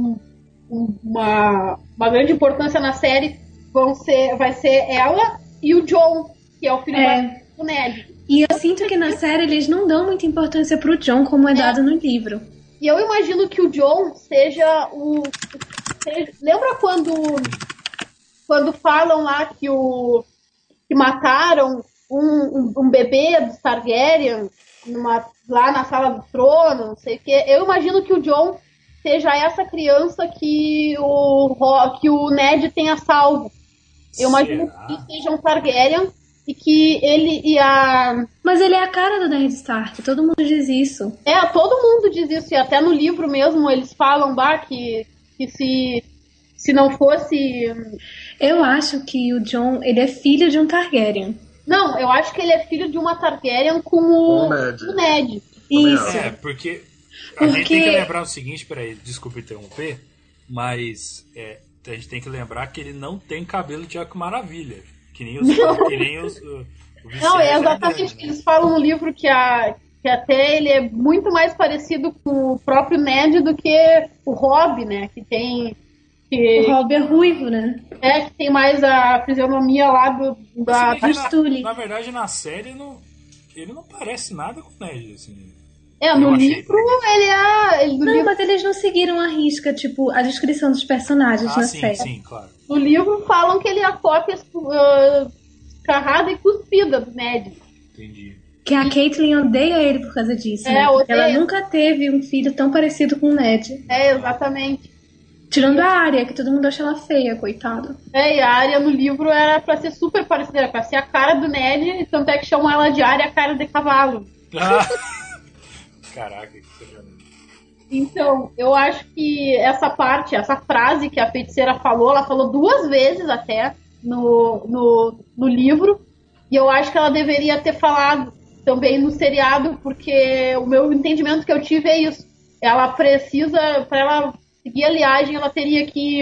uma grande importância na série vai ser ela e o Jon, que é o filho do Ned. E eu sinto que na série eles não dão muita importância pro Jon como é dado no livro. E eu imagino que o Jon seja o... Lembra quando falam lá que mataram um bebê do Targaryen lá na sala do trono, não sei o quê? Eu imagino que o Jon seja essa criança que o Ned tenha salvo. Eu imagino que seja um Targaryen e que ele e a... Mas ele é a cara do Ned Stark, todo mundo diz isso. Todo mundo diz isso, e até no livro mesmo eles falam que se não fosse... Eu acho que o Jon, ele é filho de um Targaryen. Não, eu acho que ele é filho de uma Targaryen com o Ned. Isso. Porque a gente tem que lembrar o seguinte, peraí, desculpa interromper, mas a gente tem que lembrar que ele não tem cabelo de Arco Maravilha. Que nem os Não, é exatamente o que eles falam no livro, que até ele é muito mais parecido com o próprio Ned do que o Robb, né? O Robb é ruivo, né? Que tem mais a fisionomia lá da Tully. Na verdade, na série, ele não parece nada com o Ned, assim. No livro ele Não, mas eles não seguiram a risca, tipo, a descrição dos personagens na série. Sim, claro. No livro falam que ele é a cópia escarrada e cuspida do Ned. Entendi. Que a Caitlyn odeia ele por causa disso, né? Porque ela nunca teve um filho tão parecido com o Ned. Exatamente. Tirando a Arya, que todo mundo acha ela feia, coitada. E a Arya no livro era pra ser super parecida, era pra ser a cara do Ned, tanto é que chamam ela de Arya cara de cavalo. Caraca, que seja. Então, eu acho que essa frase que a feiticeira falou, ela falou 2 vezes até no livro, e eu acho que ela deveria ter falado também no seriado, porque o meu entendimento que eu tive é isso. Ela precisa, para ela seguir a liagem, ela teria que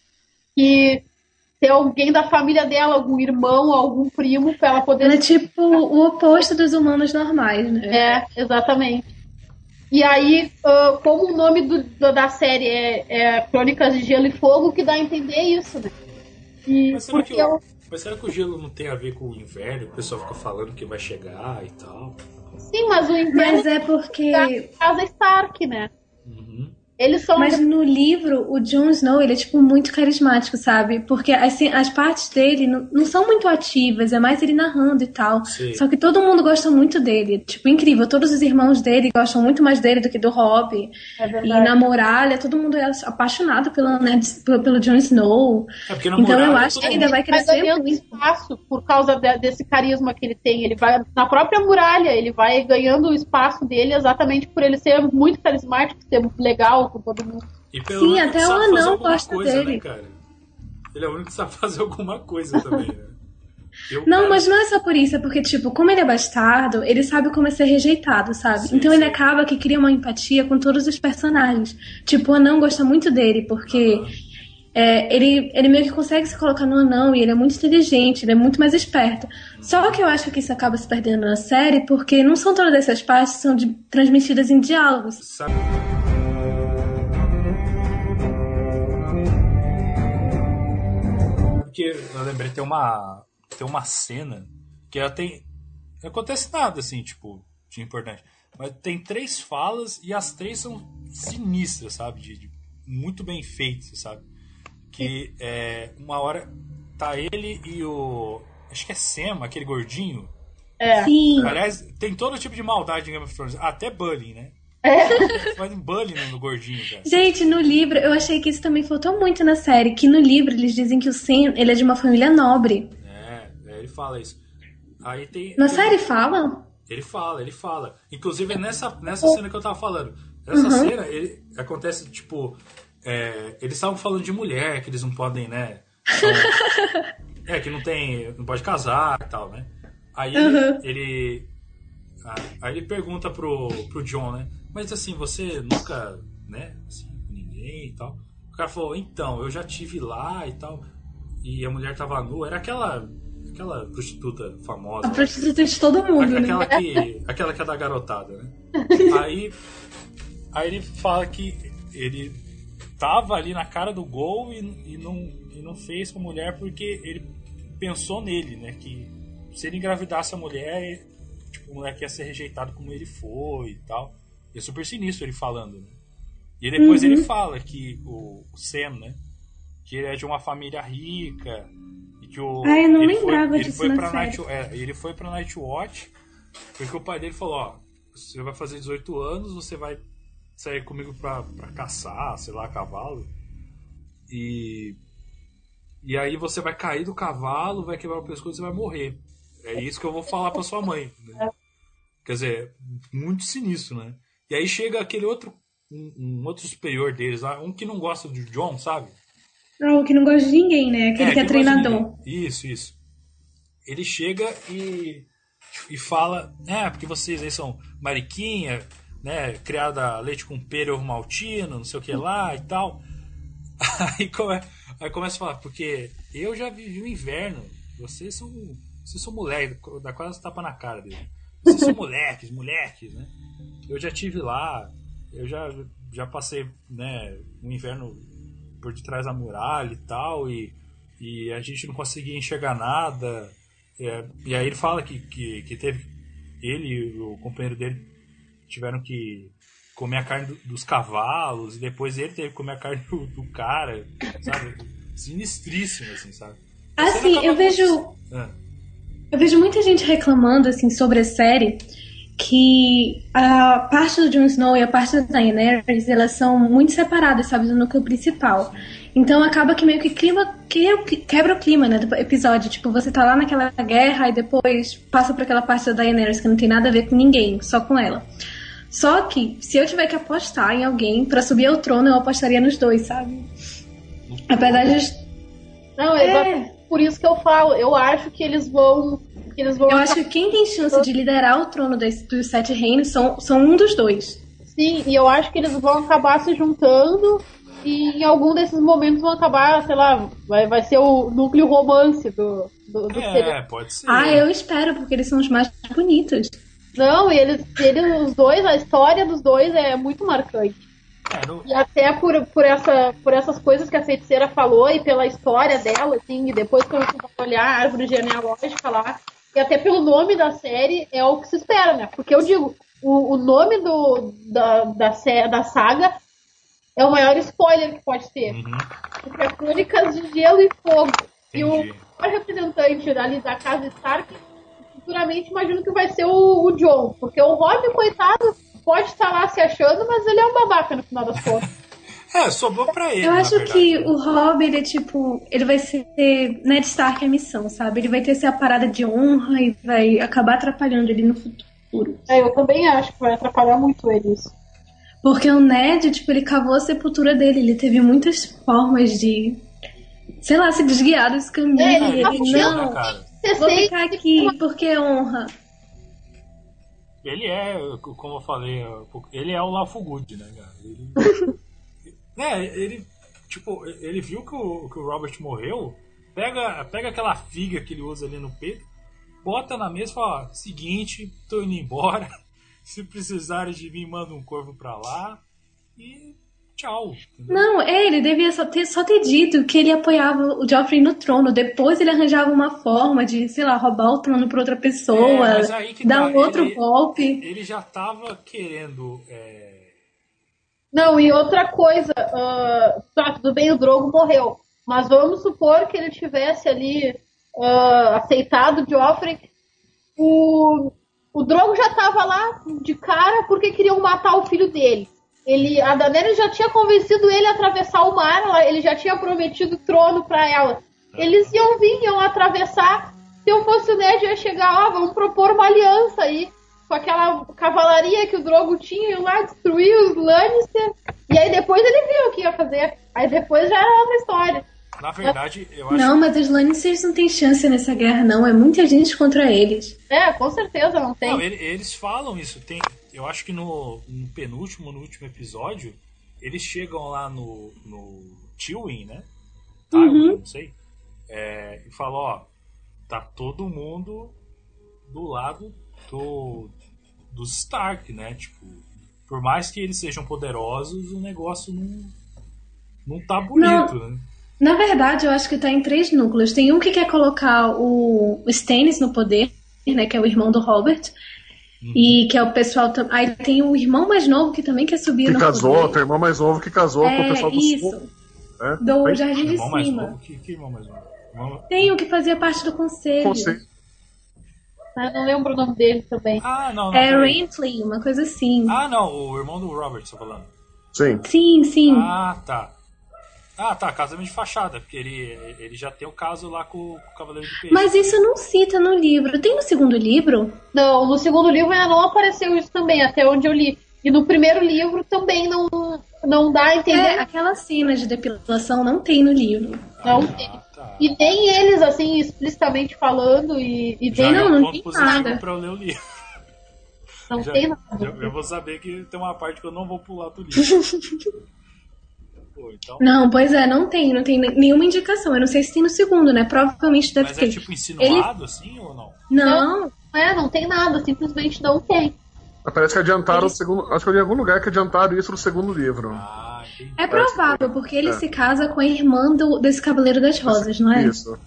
ter alguém da família dela, algum irmão, algum primo, para ela poder... Ela é tipo o oposto dos humanos normais, né? Exatamente. E aí, como o nome da série é Crônicas de Gelo e Fogo, que dá a entender isso, né? Mas será que o gelo não tem a ver com o inverno? O pessoal fica falando que vai chegar e tal. Sim, mas o inverno... Mas é porque... Casa Stark, né? Uhum. Eles são... Mas no livro, o Jon Snow, ele é tipo muito carismático, sabe? Porque assim, as partes dele não são muito ativas, é mais ele narrando e tal. Sim. Só que todo mundo gosta muito dele. Tipo, incrível, todos os irmãos dele gostam muito mais dele do que do Robb. verdade. E na Muralha, todo mundo é apaixonado pelo Jon Snow. Então eu acho que ainda vai crescer ganhando espaço por causa desse carisma que ele tem. Ele vai, na própria Muralha, ele vai ganhando o espaço dele exatamente por ele ser muito carismático, ser muito legal com todo mundo. Sim, até o anão gosta dele. Né, cara? Ele é o único que sabe fazer alguma coisa também, né? Mas não é só por isso, é porque, tipo, como ele é bastardo, ele sabe como é ser rejeitado, sabe? Sim, então ele acaba que cria uma empatia com todos os personagens. Tipo, o anão gosta muito dele, porque ele meio que consegue se colocar no anão e ele é muito inteligente, ele é muito mais esperto. Só que eu acho que isso acaba se perdendo na série, porque não são todas essas partes que são transmitidas em diálogos. Sabe? Porque eu lembrei, tem uma cena que ela tem... Não acontece nada, assim, tipo, de importante. Mas tem 3 falas e as 3 são sinistras, sabe? Muito bem feitas, sabe? Que uma hora tá ele e o... Acho que é Sam, aquele gordinho. Sim. Aliás, tem todo tipo de maldade em Game of Thrones. Até bullying, né? Fazem bullying no gordinho, cara. Gente, no livro, eu achei que isso também faltou muito na série. Que no livro eles dizem que o Sam, ele é de uma família nobre. Ele fala isso. Aí na série fala? Ele fala. Inclusive nessa cena que eu tava falando. Nessa cena, acontece, tipo... eles estavam falando de mulher, que eles não podem, né? Que não pode casar e tal, né? Aí ele pergunta pro Jon, né? Mas assim, você nunca, né? Assim, com ninguém e tal. O cara falou, então, eu já tive lá e tal. E a mulher tava nua. Era aquela prostituta famosa. A prostituta de todo mundo, aquela que é da garotada, né? Aí ele fala que ele tava ali na cara do gol e não fez com a mulher porque ele pensou nele, né? Que se ele engravidasse a mulher, tipo, o moleque ia ser rejeitado como ele foi e tal. E é super sinistro ele falando, né? E depois ele fala que o Sam, né? Que ele é de uma família rica. E que o. Eu não lembrava disso na série. Ele foi pra Nightwatch porque o pai dele falou: ó, você vai fazer 18 anos, você vai sair comigo pra caçar, sei lá, cavalo. E aí você vai cair do cavalo, vai quebrar o pescoço e vai morrer. É isso que eu vou falar pra sua mãe. Né? Quer dizer, muito sinistro, né? E aí chega aquele outro. Um outro superior deles lá, um que não gosta de John, sabe? Não, que não gosta de ninguém, né? Aquele que é treinador. Isso. Ele chega e fala, porque vocês aí são mariquinha, né? Criada a leite com pera e ovo maltino, não sei o que lá e tal. Aí começa a falar, porque eu já vivi o inverno, vocês são moleques, dá quase tapa na cara dele. Vocês são moleques, né? Eu já tive lá. Eu já passei, né, um inverno por detrás da muralha e tal, e a gente não conseguia enxergar nada. E aí ele fala que teve. Ele e o companheiro dele tiveram que comer a carne dos cavalos, e depois ele teve que comer a carne do cara, sabe? Sinistríssimo, assim, sabe? Assim, eu vejo muita gente reclamando, assim, sobre a série, que a parte do Jon Snow e a parte da Daenerys, elas são muito separadas, sabe, do núcleo principal. Então acaba que meio que quebra o clima, né, do episódio. Tipo, você tá lá naquela guerra e depois passa pra aquela parte da Daenerys que não tem nada a ver com ninguém, só com ela. Só que, se eu tiver que apostar em alguém pra subir ao trono, eu apostaria nos dois, sabe? Apesar de... Não, por isso que eu falo, eu acho que eles vão... Eu acho que quem tem chance de liderar o trono dos Sete Reinos são um dos dois. Sim, e eu acho que eles vão acabar se juntando e em algum desses momentos vão acabar, sei lá, vai ser o núcleo romance do seriado. Pode ser. Eu espero, porque eles são os mais bonitos. Não, e eles os dois, a história dos dois é muito marcante. E até por essas coisas que a feiticeira falou e pela história dela, assim, e depois que eu fui olhar a árvore genealógica lá, e até pelo nome da série é o que se espera, né? Porque eu digo, o nome da saga é o maior spoiler que pode ter. Porque é Crônicas de Gelo e Fogo. Entendi. E o maior representante ali da casa Stark, futuramente imagino que vai ser o Jon. Porque o Robb, coitado, pode estar lá se achando, mas ele é um babaca no final das contas. Sobrou pra ele. Eu acho que o Robb, ele vai ser Ned Stark a missão, sabe? Ele vai ter essa parada de honra e vai acabar atrapalhando ele no futuro. Eu também acho que vai atrapalhar muito ele isso. Porque o Ned, ele cavou a sepultura dele. Ele teve muitas formas de, sei lá, se desguiar desse caminho. Não, vou ficar aqui porque honra. Ele como eu falei, ele é o Laufgood, né, cara? Ele viu que o Robert morreu, pega aquela figa que ele usa ali no peito, bota na mesa e fala, seguinte, tô indo embora, se precisarem de mim, manda um corvo pra lá e tchau. Entendeu? Não, ele devia só ter dito que ele apoiava o Joffrey no trono, depois ele arranjava uma forma de, sei lá, roubar o trono pra outra pessoa, dar um outro golpe. Ele já tava querendo... Não, e outra coisa, tudo bem, o Drogo morreu, mas vamos supor que ele tivesse ali aceitado o Joffrey, o Drogo já estava lá de cara porque queriam matar o filho dele. A Daenerys já tinha convencido ele a atravessar o mar, ele já tinha prometido o trono para ela. Eles iam atravessar, se eu fosse o Ned, eu ia chegar lá, vamos propor uma aliança aí, com aquela cavalaria que o Drogo tinha, iam lá destruir os Lannister, e aí depois ele viu o que ia fazer. Aí depois já era outra história. Na verdade, eu acho... Não, mas os Lannisters não tem chance nessa guerra, não. É muita gente contra eles. Com certeza não tem. Não, eles falam isso. Eu acho que no último episódio, eles chegam lá no Tywin, né? Não sei. E falam, tá todo mundo do lado dos Stark, né? Tipo, por mais que eles sejam poderosos, o negócio não tá bonito, né? Na verdade, eu acho que tá em 3 núcleos. Tem um que quer colocar o Stannis no poder, né? Que é o irmão do Robert. E que é o pessoal. Aí tem o irmão mais novo que também quer subir. Que casou, tem o irmão mais novo que casou com o pessoal do Sul. Do Jardim de Cima. Que irmão mais novo? Tem o que fazia parte do conselho. Eu não lembro o nome dele também. Não. Rentley, uma coisa assim. Não, o irmão do Robert, você tá falando. Sim. Tá. Casamento de fachada, porque ele já tem o caso lá com o Cavaleiro de Peixe. Mas isso não cita no livro. Tem no segundo livro? Não, no segundo livro ainda não apareceu isso também, até onde eu li. E no primeiro livro também não dá a entender. Aquela cena de depilação não tem no livro. Não tem. Tá. E tem eles, assim, explicitamente falando e tem... Não tem nada. Pra eu ler o livro. Não tem nada. Eu vou saber que tem uma parte que eu não vou pular do livro. Então... Não, pois é, não tem nenhuma indicação. Eu não sei se tem no segundo, né? Provavelmente deve ter. Mas é tipo insinuado, assim, ou não? Não tem nada, simplesmente não tem. Parece que adiantaram o segundo. Acho que eu li em algum lugar que adiantaram isso no segundo livro. É provável, porque ele se casa com a irmã desse Cavaleiro das Rosas, não é? Isso.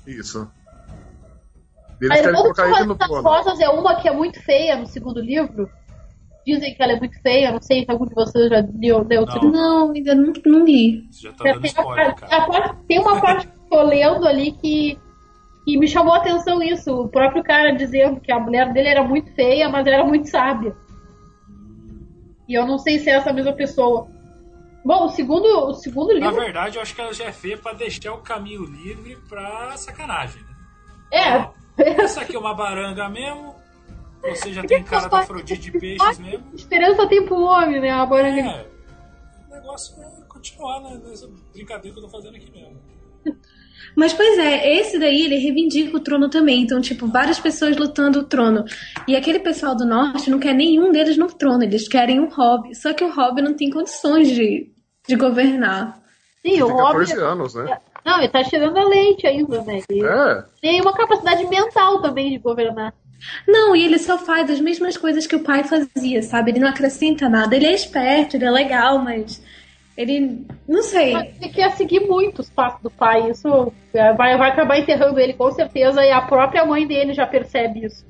Eles querem colocar ele no trono. A Irmã das Rosas é uma que é muito feia no segundo livro. Dizem que ela é muito feia, não sei se algum de vocês já leu. Não, ainda não li. Você já tá dando spoiler, cara. Tem uma parte que eu tô lendo ali que me chamou a atenção isso. O próprio cara dizendo que a mulher dele era muito feia, mas ela era muito sábia. E eu não sei se é essa mesma pessoa. Bom, o segundo livro... Na verdade, eu acho que ela já é feia pra deixar o caminho livre pra sacanagem, né? Essa aqui é uma baranga mesmo. Você já tem cara da Afrodite de peixes mesmo. Esperança tem pro homem, né? A baranga. O negócio é continuar nessa brincadeira que eu tô fazendo aqui mesmo. Mas, pois é, esse daí, ele reivindica o trono também. Então, tipo, várias pessoas lutando o trono. E aquele pessoal do norte não quer nenhum deles no trono. Eles querem um Robb. Só que o Robb não tem condições de governar. Sim, o Robb... 14 anos, né? Não, ele tá tirando a leite ainda, né? Tem uma capacidade mental também de governar. Não, e ele só faz as mesmas coisas que o pai fazia, sabe? Ele não acrescenta nada. Ele é esperto, ele é legal, mas... Ele... não sei. Ele quer seguir muito os passos do pai. Isso vai acabar enterrando ele, com certeza. E a própria mãe dele já percebe isso.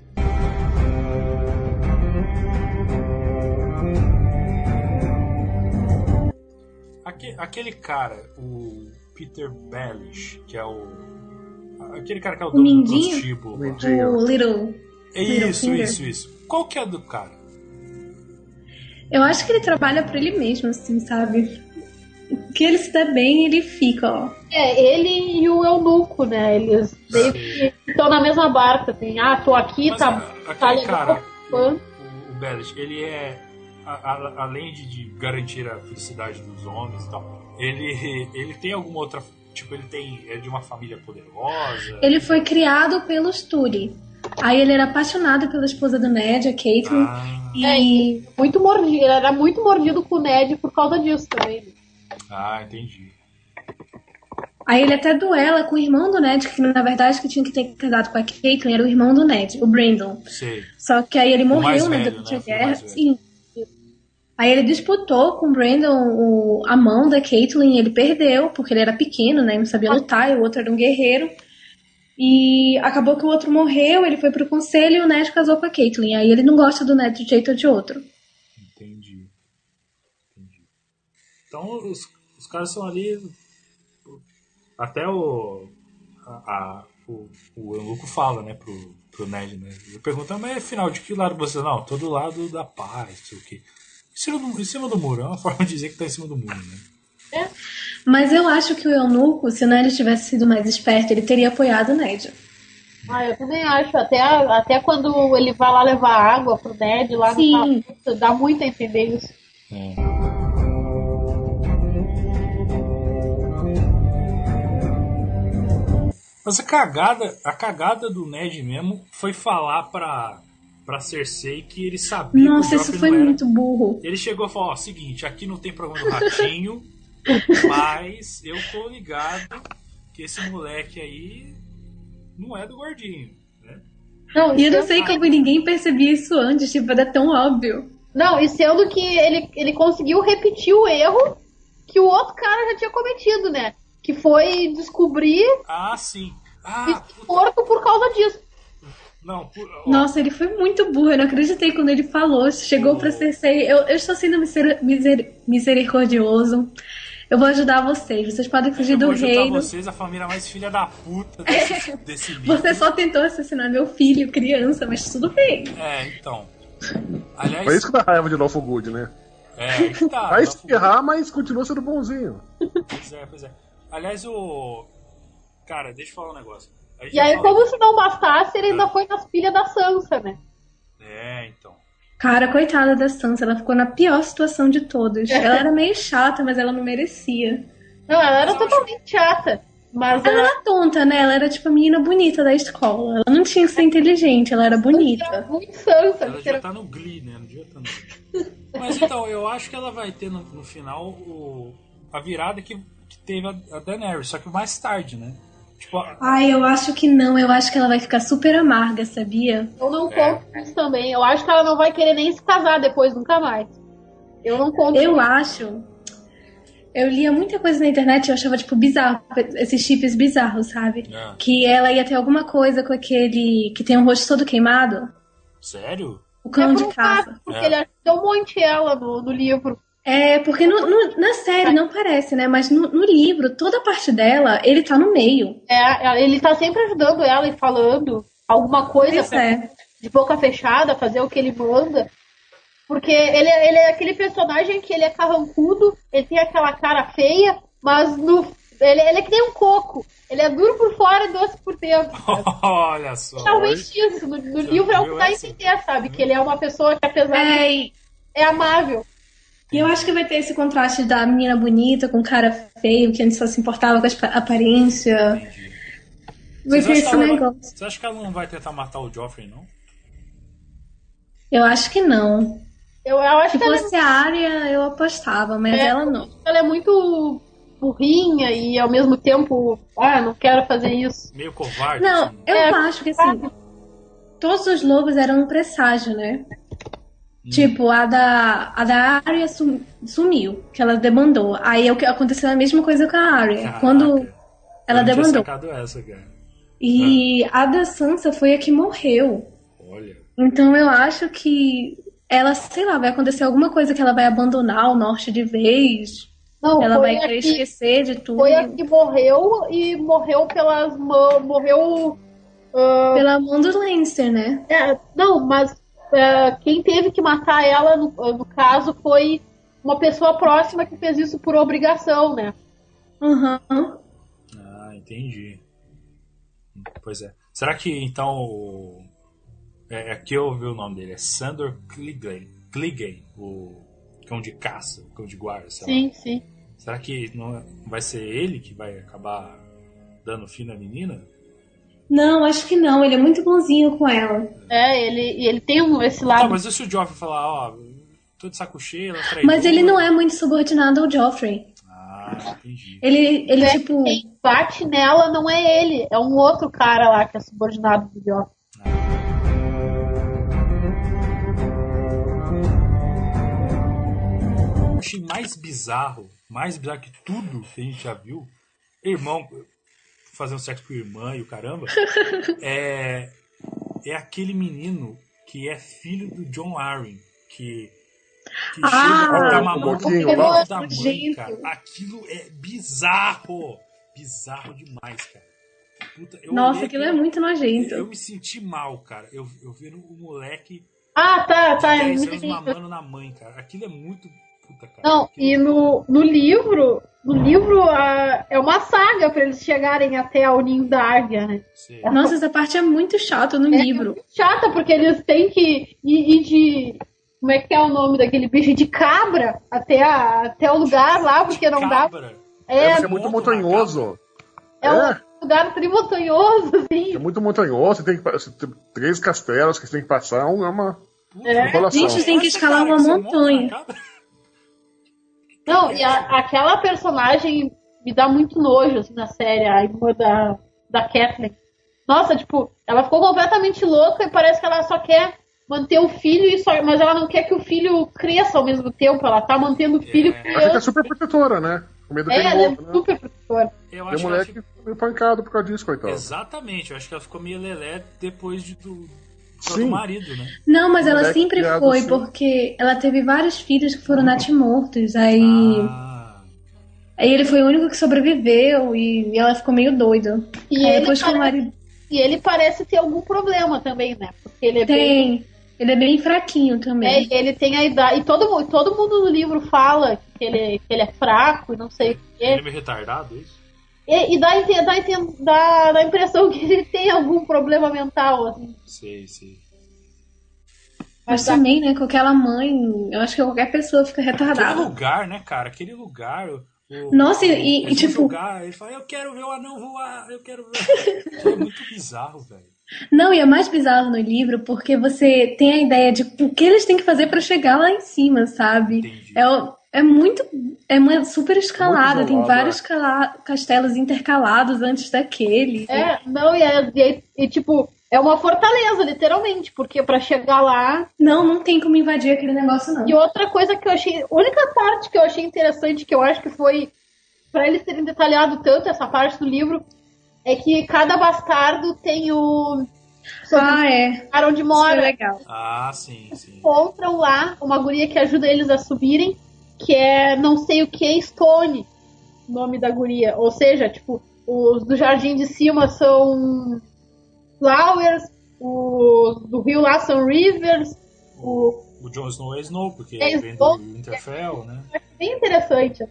Aquele cara, o Peter Baelish, que é aquele cara que é o dono do prostíbulo. O Little... Isso. Qual que é do cara? Eu acho que ele trabalha pra ele mesmo, assim, sabe? Que ele se dá bem, ele fica, ó. Ele e o eunuco, né? Eles estão na mesma barca, assim. Tô aqui, mas tá legal. Cara, o Baelish, ele é... além de garantir a felicidade dos homens e tal, ele tem alguma outra... Tipo, é de uma família poderosa? Ele foi criado pelos Tully. Aí ele era apaixonado pela esposa do Ned, a Catelyn. E muito mordido. Ele era muito mordido com o Ned por causa disso também. Entendi. Aí ele até duela com o irmão do Ned, que na verdade que tinha que ter casado com a Catelyn, era o irmão do Ned, o Brandon. Sei. Só que aí ele morreu, né, durante a guerra. Sim. Aí ele disputou com o Brandon a mão da Catelyn e ele perdeu, porque ele era pequeno, né, não sabia lutar, e o outro era um guerreiro. E acabou que o outro morreu, ele foi pro conselho e o Ned casou com a Catelyn. Aí ele não gosta do Ned de um jeito ou de outro. Entendi. Então os caras são ali... Até o eunuco fala, né, pro Ned, né? Ele pergunta, mas afinal, de que lado você... Não, todo lado da paz, não sei o quê. Em cima do muro, é uma forma de dizer que tá em cima do muro, né? Mas eu acho que o eunuco, se o Ned tivesse sido mais esperto, ele teria apoiado o Ned. Eu também acho. Até quando ele vai lá levar água pro Ned, lá no palácio, dá muito a entender isso. Mas a cagada do Ned mesmo foi falar pra Cersei que ele sabia. Nossa, isso foi muito burro. Ele chegou e falou, seguinte, aqui não tem problema do ratinho, mas eu tô ligado que esse moleque aí não é do gordinho, né? Não, e eu não sei como ninguém percebia isso antes, tipo, era tão óbvio. Não, e sendo que ele conseguiu repetir o erro que o outro cara já tinha cometido, né? Que foi descobrir sim. porco por causa disso. Não, Nossa, ele foi muito burro. Eu não acreditei quando ele falou. Chegou pra Cersei. Eu estou sendo misericordioso. Eu vou ajudar vocês. Vocês podem fugir do reino. Eu vou ajudar vocês, a família mais filha da puta desse livro. Você só tentou assassinar meu filho, criança, mas tudo bem. Então. Aliás... Foi isso que dá raiva de Lawful Good, né? Que tá. Vai se ferrar, mas continua sendo bonzinho. Pois é. Aliás, Cara, deixa eu falar um negócio. E aí, como se não bastasse, ele ainda foi nas pilhas da Sansa, né? Então. Cara, coitada da Sansa, ela ficou na pior situação de todas. Ela era meio chata, mas ela não merecia. Não, ela era totalmente chata. Mas ela era tonta, né? Ela era tipo a menina bonita da escola. Ela não tinha que ser inteligente, ela era bonita. Ela era muito Sansa. Ela já tá no Glee, né? Não devia estar no... Mas então, eu acho que ela vai ter no final a virada que teve a Daenerys, só que mais tarde, né? Tipo, eu acho que não. Eu acho que ela vai ficar super amarga, sabia? Eu não conto isso também. Eu acho que ela não vai querer nem se casar depois, nunca mais. Eu não conto. Eu acho. Eu lia muita coisa na internet e eu achava, tipo, bizarro. Esses chips bizarros, sabe? Que ela ia ter alguma coisa com aquele que tem o rosto todo queimado. Sério? O cão de caça. Porque ele deu um monte ela no livro. Porque na série não parece, né? Mas no livro, toda a parte dela, ele tá no meio. Ele tá sempre ajudando ela e falando alguma coisa de boca fechada, fazer o que ele manda. Porque ele é aquele personagem que ele é carrancudo, ele tem aquela cara feia, mas ele é que nem um coco. Ele é duro por fora e doce por dentro. Olha só. Talvez isso. No livro é o que dá a entender, sabe? Que ele é uma pessoa que, apesar de... é amável. E eu acho que vai ter esse contraste da menina bonita com cara feio, que antes só se importava com a aparência. Entendi. Vai ter esse negócio. Você acha que ela não vai tentar matar o Joffrey, não? Eu acho que não. Eu acho Se fosse a Arya, eu apostava, mas ela não. Ela é muito burrinha e ao mesmo tempo, não quero fazer isso. Meio covarde. Não, assim. eu acho que assim, todos os lobos eram um presságio, né? Tipo, a da Arya sumiu, que ela debandou. Aí aconteceu a mesma coisa com a Arya. Caraca, quando ela debandou. Essa, cara. E a da Sansa foi a que morreu. Olha. Então eu acho que ela, sei lá, vai acontecer alguma coisa que ela vai abandonar o norte de vez. Não, ela vai querer esquecer de tudo. Foi a que morreu e morreu pelas mãos. Morreu. Pela mão do Lannister, né? Não, mas quem teve que matar ela, no caso, foi uma pessoa próxima que fez isso por obrigação, né? Uhum. Entendi. Pois é. Será que então aqui eu ouvi o nome dele, é Sandor Clegane, o cão de caça, o cão de guarda, sei lá. Sim. Será que não vai ser ele que vai acabar dando fim na menina? Não, acho que não. Ele é muito bonzinho com ela. Ele tem esse lado. Mas e se o Joffrey falar, tô de saco cheio, ela traiu. Mas ele não é muito subordinado ao Joffrey. Entendi. Ele tipo... Quem bate nela não é ele, é um outro cara lá que é subordinado do Joffrey. Eu achei mais bizarro que tudo que a gente já viu. Irmão fazendo sexo com a irmã e o caramba. É aquele menino que é filho do Jon Arryn, que chega a dar mamando no peito da mãe, cara. Aquilo é bizarro. Bizarro demais, cara. Puta, nossa, aquilo é muito nojento. Eu me senti mal, cara. Eu vendo o moleque tá. De 10 anos mamando na mãe, cara. Aquilo é muito... Puta, cara. Não, e no livro é uma saga pra eles chegarem até ao ninho da águia, né? Sim. Nossa, essa parte é muito chata no livro. É muito chata, porque eles têm que ir de... Como é que é o nome daquele bicho? De cabra até o lugar lá, porque não dá... É muito montanhoso. Um lugar montanhoso, assim. É muito montanhoso, você tem 3 castelos que você tem que passar, é uma enrolação. Gente, tem que escalar uma montanha. Não, e aquela personagem me dá muito nojo, assim, na série, a irmã da Catelyn. Nossa, tipo, ela ficou completamente louca e parece que ela só quer manter o filho, mas ela não quer que o filho cresça ao mesmo tempo, ela tá mantendo o filho criança. Ela fica super protetora, né? Com medo daquele ela outro, é super protetora. Eu E a acho mulher que que ficou meio pancada por causa disso, coitado. Exatamente, eu acho que ela ficou meio lelé depois do Sim. marido, né? Não, mas ela Moleque sempre criado foi, assim. porque ela teve vários filhos que foram natimortos. Aí ele foi o único que sobreviveu e ela ficou meio doida. E Aí ele depois que o marido. E ele parece ter algum problema também, né? Porque ele é Tem. Ele é bem fraquinho também. ele tem a idade. E todo mundo no livro fala que ele é fraco e não sei o quê. Ele é meio retardado, isso? E dá a impressão que ele tem algum problema mental, assim. Sei. Mas também, né, com aquela mãe, eu acho que qualquer pessoa fica retardada. Aquele lugar, né, cara? Aquele lugar. Nossa, e tipo. Ele fala, eu quero ver o anão voar, eu quero ver. É muito bizarro, velho. Não, e é mais bizarro no livro porque você tem a ideia de o que eles têm que fazer pra chegar lá em cima, sabe? Entendi. É uma super escalada, Muito tem isolado, vários castelos intercalados antes daquele. E tipo, é uma fortaleza, literalmente, porque pra chegar lá. Não tem como invadir aquele negócio, não. E outra coisa que eu achei. A única parte que eu achei interessante, que eu acho que foi pra eles terem detalhado tanto essa parte do livro, é que cada bastardo tem o. Onde mora. Isso é legal. Sim. Encontram lá uma guria que ajuda eles a subirem, que é não sei o que, Stone, o nome da guria. Ou seja, tipo, os do jardim de cima são Flowers, os do rio lá são Rivers. O Jon Snow é Snow, porque ele vem do Winterfell, né? É bem interessante.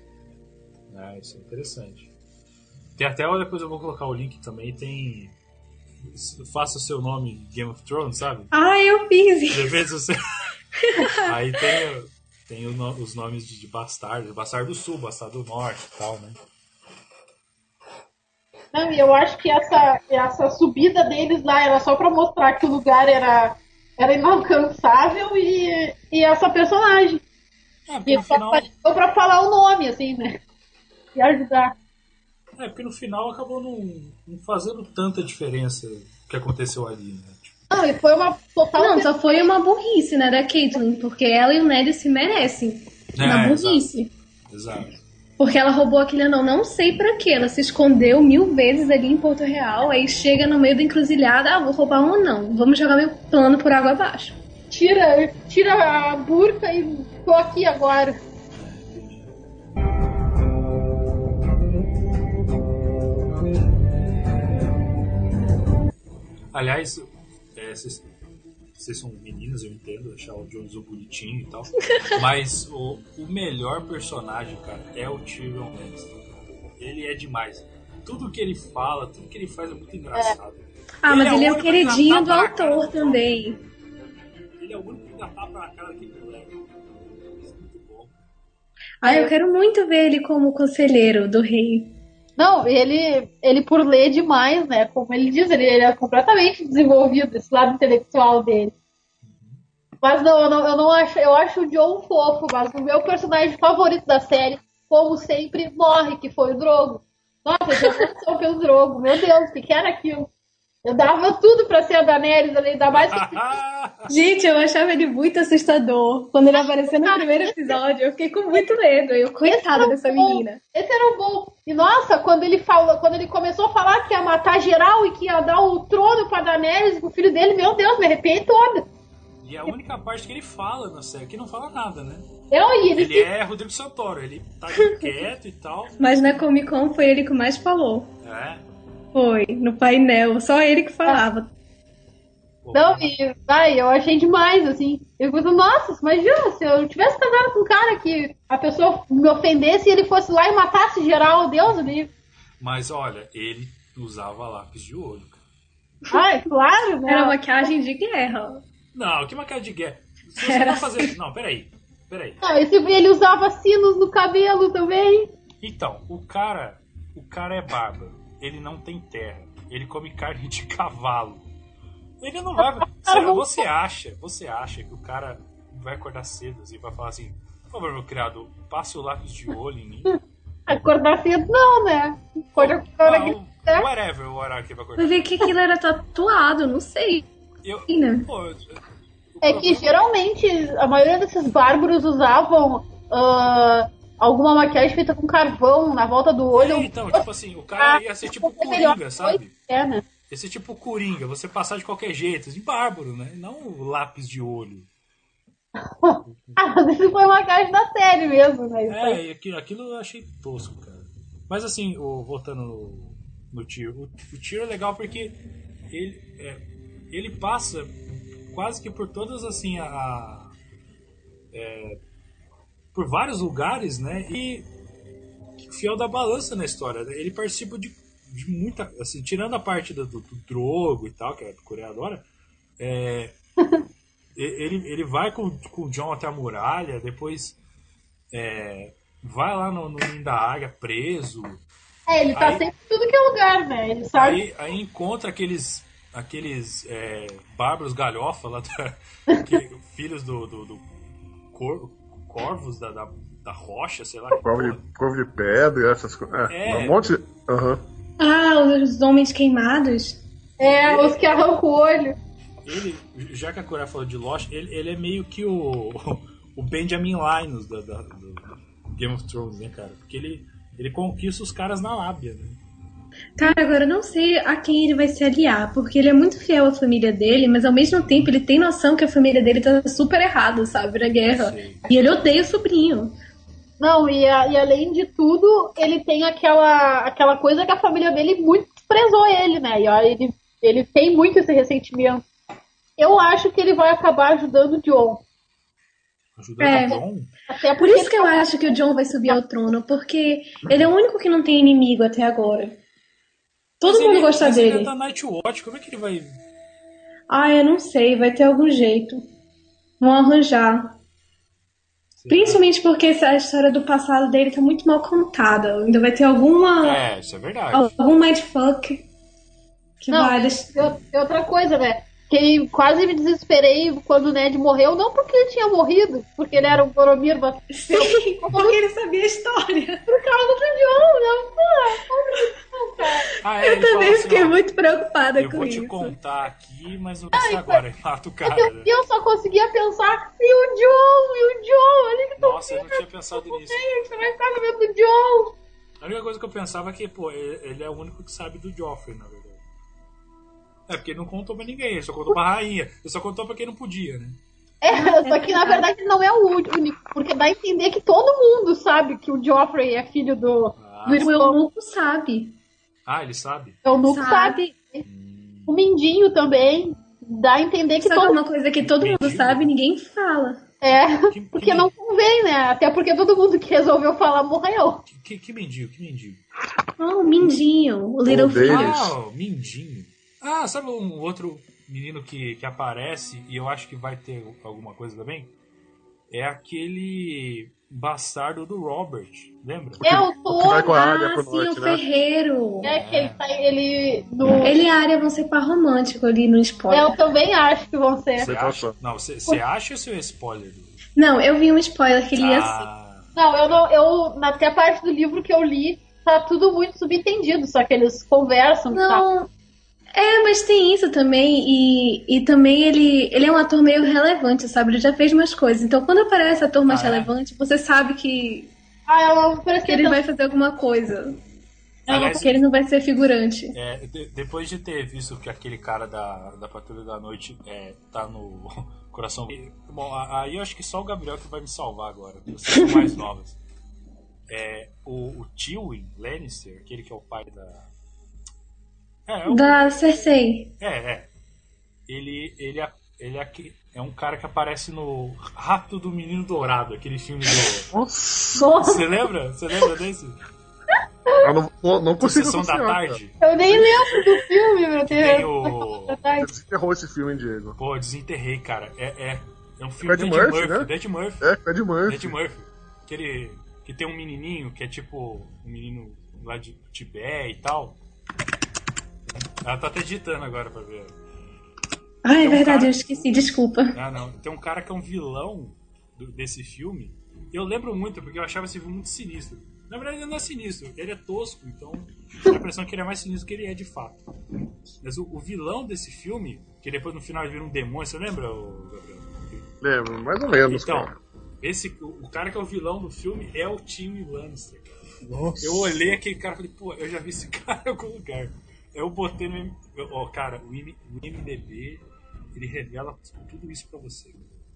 Isso é interessante. Tem até, depois eu vou colocar o link também, tem... Faça o seu nome em Game of Thrones, sabe? Eu fiz isso. De vez você... Aí tem os nomes de bastardos. Bastardo do Sul, Bastardo do Norte e tal, né? Não, e eu acho que essa subida deles lá era só pra mostrar que o lugar era inalcançável e essa personagem. E final... só pra falar o nome, assim, né? E ajudar. Porque no final acabou não fazendo tanta diferença o que aconteceu ali, né? Não, e foi uma total... Não, só foi uma burrice, né, da Caitlyn, porque ela e o Ned se merecem. Uma burrice. Exato. Porque ela roubou aquele anão, não sei pra quê. Ela se escondeu 1000 vezes ali em Porto Real, aí chega no meio da encruzilhada, vou roubar um anão, vamos jogar meu plano por água abaixo. Tira a burca e tô aqui agora. Aliás, vocês são meninas, eu entendo, achar o Jon Snow bonitinho e tal. Mas o melhor personagem, cara, é o Tyrion Lannister. Ele é demais. Tudo que ele fala, tudo que ele faz é muito engraçado. Mas ele é o queridinho do autor também. Ele é o único que dá tapa na cara daquele moleque. Isso é muito bom. Eu quero muito ver ele como conselheiro do rei. Não, ele por ler demais, né? Como ele diz, ele é completamente desenvolvido, esse lado intelectual dele. Mas não, eu não acho. Eu acho o Jon fofo, mas o meu personagem favorito da série, como sempre, morre, que foi o Drogo. Nossa, eu tinha emoção pelo Drogo. Meu Deus, o que era aquilo? Eu dava tudo pra ser a Daenerys, ainda mais que... Gente, eu achava ele muito assustador. Quando ele apareceu no primeiro episódio, eu fiquei com muito medo. Coitada dessa menina. Esse era o bom. E nossa, quando ele começou a falar que ia matar geral e que ia dar o trono pra Daenerys, pro filho dele, meu Deus, me arrepiei toda. E é a única parte que ele fala na série, que não fala nada, né? Ele é Rodrigo Santoro, ele tá quieto e tal. Mas na Comic Con foi ele que mais falou. Foi, no painel, só ele que falava. Não, eu achei demais, assim. Eu falei, nossa, imagina, se eu tivesse casado com um cara que a pessoa me ofendesse e ele fosse lá e matasse geral, Deus do livro. Mas olha, ele usava lápis de olho, cara. Claro, né? Era maquiagem de guerra. Não, que maquiagem de guerra? Se você não fazer... Não, peraí. Não, ele usava sinos no cabelo também. Então, o cara é bárbaro. Ele não tem terra. Ele come carne de cavalo. Ele não vai... Você acha que o cara vai acordar cedo assim, vai falar assim, por favor, meu criado, passe o lápis de olho em mim? Acordar cedo não, né? Whatever o horário que vai acordar. Vai ver que aquilo era tatuado, não sei. É que geralmente a maioria desses bárbaros usavam alguma maquiagem feita com carvão na volta do olho. Então, tipo assim, o cara ia ser tipo Coringa, sabe? Né? Ia ser tipo Coringa, você passar de qualquer jeito, de bárbaro, né? Não o lápis de olho. Mas isso foi maquiagem da série mesmo, né? Aquilo eu achei tosco, cara. Mas assim, voltando no Tyr, o Tyr é legal porque ele passa quase que por todas, assim, por vários lugares, né? E fiel da balança na história, né? Ele participa de muita, assim, tirando a parte do Drogo e tal, que a Coreia adora, ele vai com o Jon até a muralha, depois vai lá no Ninho da Águia preso. Ele tá sempre em tudo que é lugar, né? Ele sabe. Aí encontra aqueles bárbaros galhofa lá, filhos do corvos da rocha, sei lá. Corvo de pedra e essas coisas. Um monte de... Os homens queimados. Os que arrancam o olho. Ele, já que a Coreia falou de Lost, ele é meio que o Benjamin Linus do Game of Thrones, né, cara? Porque ele conquista os caras na lábia, né? Cara, agora eu não sei a quem ele vai se aliar, porque ele é muito fiel à família dele, mas ao mesmo tempo ele tem noção que a família dele tá super errada, sabe, na guerra. Sim. E ele odeia o sobrinho. Não, e além de tudo, ele tem aquela coisa que a família dele muito desprezou ele, né? E ele tem muito esse ressentimento. Eu acho que ele vai acabar ajudando o Jon. Ajudando o Jon? Até por isso que eu acho que o Jon vai subir ao trono, porque ele é o único que não tem inimigo até agora. Todo mundo gosta dele. Ele tá Nightwatch, como é que ele vai... Eu não sei, vai ter algum jeito. Vão arranjar. Sim. Principalmente porque a história do passado dele tá muito mal contada. Ainda vai ter alguma... isso é verdade. Algum mindfuck que vai... E outra coisa, né? Que quase me desesperei quando o Ned morreu, não porque ele tinha morrido, porque ele era um Boromir, mas... Sim, porque ele sabia a história. Por causa do Jon, cara. Eu também fiquei muito preocupada com isso. Eu vou te contar aqui, mas não vai ser agora, mata o cara. Eu só conseguia pensar, e o Jon, olha que Nossa, eu não tinha pensado nisso. Você vai ficar no meio do Jon. A única coisa que eu pensava é que, ele é o único que sabe do Joffrey, na verdade. Porque ele não contou pra ninguém, ele só contou pra rainha. Ele só contou pra quem não podia, né? Só que na verdade ele não é o único, porque dá a entender que todo mundo sabe que o Joffrey é filho do irmão. O Eunuco sabe. Ele sabe? O Eunuco sabe. O Mindinho também. Dá a entender que Sabe uma coisa que todo mundo sabe, ninguém fala. Porque não convém, né? Até porque todo mundo que resolveu falar morreu. Que Mindinho? O Mindinho, o Little Fish. O Mindinho. Sabe um outro menino que aparece e eu acho que vai ter alguma coisa também? É aquele bastardo do Robert, lembra? O Thor. Sim, o Ferreiro. Ele e a Arya vão ser par romântico ali no spoiler. Eu também acho que vão ser. Você acha ou seu spoiler? Não, eu vi um spoiler que ele ia assim. Não, até a parte do livro que eu li, tá tudo muito subentendido, só que eles conversam. Não. Tá? Mas tem isso também, e também ele é um ator meio relevante, sabe? Ele já fez umas coisas. Então, quando aparece ator mais relevante, você sabe que ele vai fazer alguma coisa. Porque ele não vai ser figurante. Depois de ter visto que aquele cara da Patrulha da Noite tá no coração... Bom, aí eu acho que só o Gabriel que vai me salvar agora. Vocês são mais novas. O Tywin Lannister, aquele que é o pai da... Da Cersei. Ele é um cara que aparece no Rato do Menino Dourado, aquele filme do... Nossa! Você lembra desse? Eu não consigo Sessão da Tarde. Eu nem lembro do filme, meu Deus. Você desenterrou esse filme, Diego. Desenterrei, cara. É um filme do Ed Murphy, né? Ed Murphy. Ed Murphy. Que tem um menininho que é tipo um menino lá de Tibete e tal. Ela tá até digitando agora pra ver. É verdade, eu esqueci, desculpa. Não. Tem um cara que é um vilão desse filme. Eu lembro muito, porque eu achava esse filme muito sinistro. Na verdade, ele não é sinistro, ele é tosco, então dá a impressão que ele é mais sinistro do que ele é de fato. Mas o vilão desse filme, que depois no final ele vira um demônio, você lembra, Gabriel? Lembro, mais ou menos. Então, cara. O cara que é o vilão do filme é o Tyrion Lannister. Nossa. Eu olhei aquele cara e falei, pô, eu já vi esse cara em algum lugar. Eu botei no... cara, o IMDb, ele revela tudo isso pra você.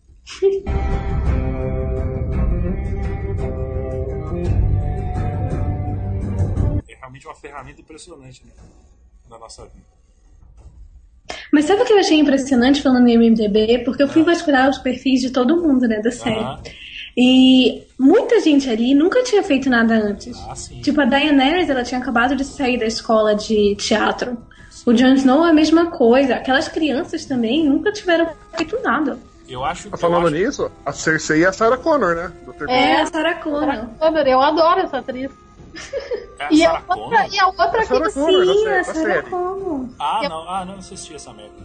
É realmente uma ferramenta impressionante, né, na nossa vida. Mas sabe o que eu achei impressionante falando em IMDb? Porque eu fui vasculhar os perfis de todo mundo, né, da série. E muita gente ali nunca tinha feito nada antes. Tipo, a Daenerys, ela tinha acabado de sair da escola de teatro. Sim. O Jon Snow é a mesma coisa. Aquelas crianças também nunca tiveram feito nada. Falando nisso, a Cersei é a Sarah Connor, né? A Sarah Connor. Eu adoro essa atriz. E a outra que sim, a Sarah Connor. Não assisti essa merda.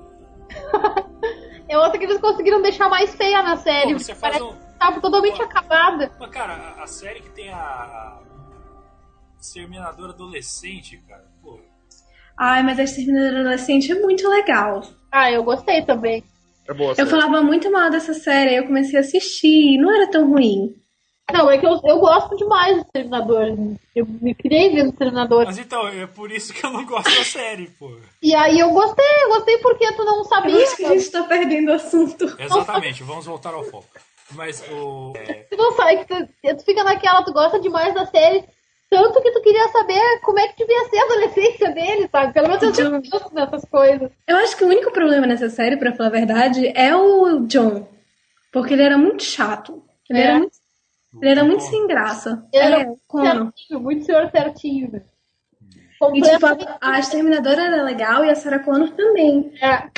É outra que eles conseguiram deixar mais feia na série. Pô, você faz tava totalmente acabada. Mas, cara, a série que tem a Exterminadora Adolescente, cara, pô. Ai, mas a Exterminadora Adolescente é muito legal. Eu gostei também. É boa. Eu falava muito mal dessa série, aí eu comecei a assistir e não era tão ruim. Não, é que eu gosto demais do Exterminador. Eu me criei vendo o Exterminador. Mas então, é por isso que eu não gosto da série, pô. E aí eu gostei porque tu não sabia. Eu acho que a gente tá perdendo o assunto. Exatamente, vamos voltar ao foco. Mas tu não sabe, tu fica naquela, tu gosta demais da série, tanto que tu queria saber como é que devia ser a adolescência dele, sabe? Pelo menos eu gosto dessas coisas. Eu acho que o único problema nessa série, pra falar a verdade, é o Jon. Porque ele era muito chato. Ele era muito sem graça. Ele era muito senhor certinho. Né? E tipo, a Exterminadora era legal e a Sarah Connor também.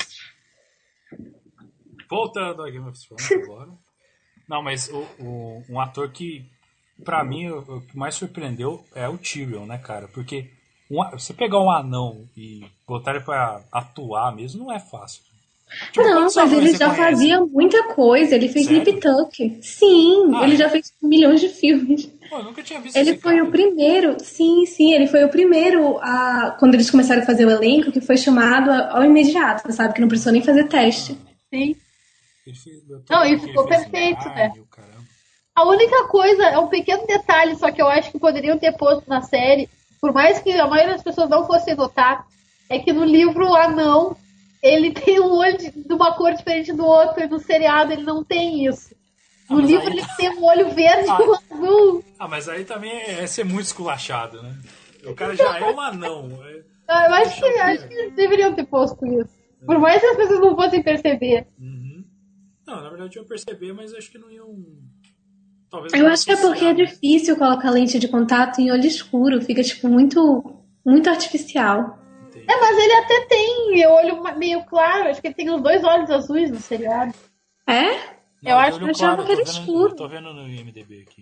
Voltando a Game of Thrones agora. Não, mas um ator que, pra mim, o que mais surpreendeu é o Tyrion, né, cara? Porque você pegar um anão e botar ele pra atuar mesmo não é fácil. Tipo, não, mas ele já fazia muita coisa. Ele fez Nip Tuck. Sim, ele já fez milhões de filmes. Pô, eu nunca tinha visto Ele foi o primeiro. Sim, ele foi o primeiro quando eles começaram a fazer o elenco, que foi chamado ao imediato, sabe? Que não precisou nem fazer teste. Sim. E ficou perfeito, né? A única coisa, é um pequeno detalhe, só que eu acho que poderiam ter posto na série, por mais que a maioria das pessoas não fosse notar, é que no livro o anão, ele tem um olho de uma cor diferente do outro, e no seriado ele não tem isso. No livro ele tem um olho verde e um azul. Mas aí também é ser muito esculachado, né? O cara já é um anão. Eu acho que eles deveriam ter posto isso. Por mais que as pessoas não fossem perceber. Não, na verdade eu percebi, mas acho que não iam... Talvez eu acho que é porque é difícil colocar lente de contato em olho escuro. Fica, tipo, muito, muito artificial. Entendi. Mas ele até tem olho meio claro. Acho que ele tem os 2 olhos azuis no seriado. É? Eu acho que eu achava que era escuro. Eu tô vendo no IMDb aqui.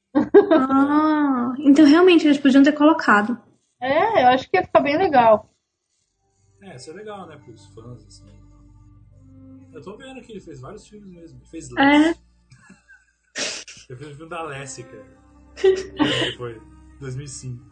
Então realmente eles podiam ter colocado. Eu acho que ia ficar bem legal. Isso é legal, né, pros fãs, assim. Eu tô vendo que ele fez vários filmes mesmo. Ele fez Lessie. Eu fiz o filme da Lessie, cara. Foi 2005.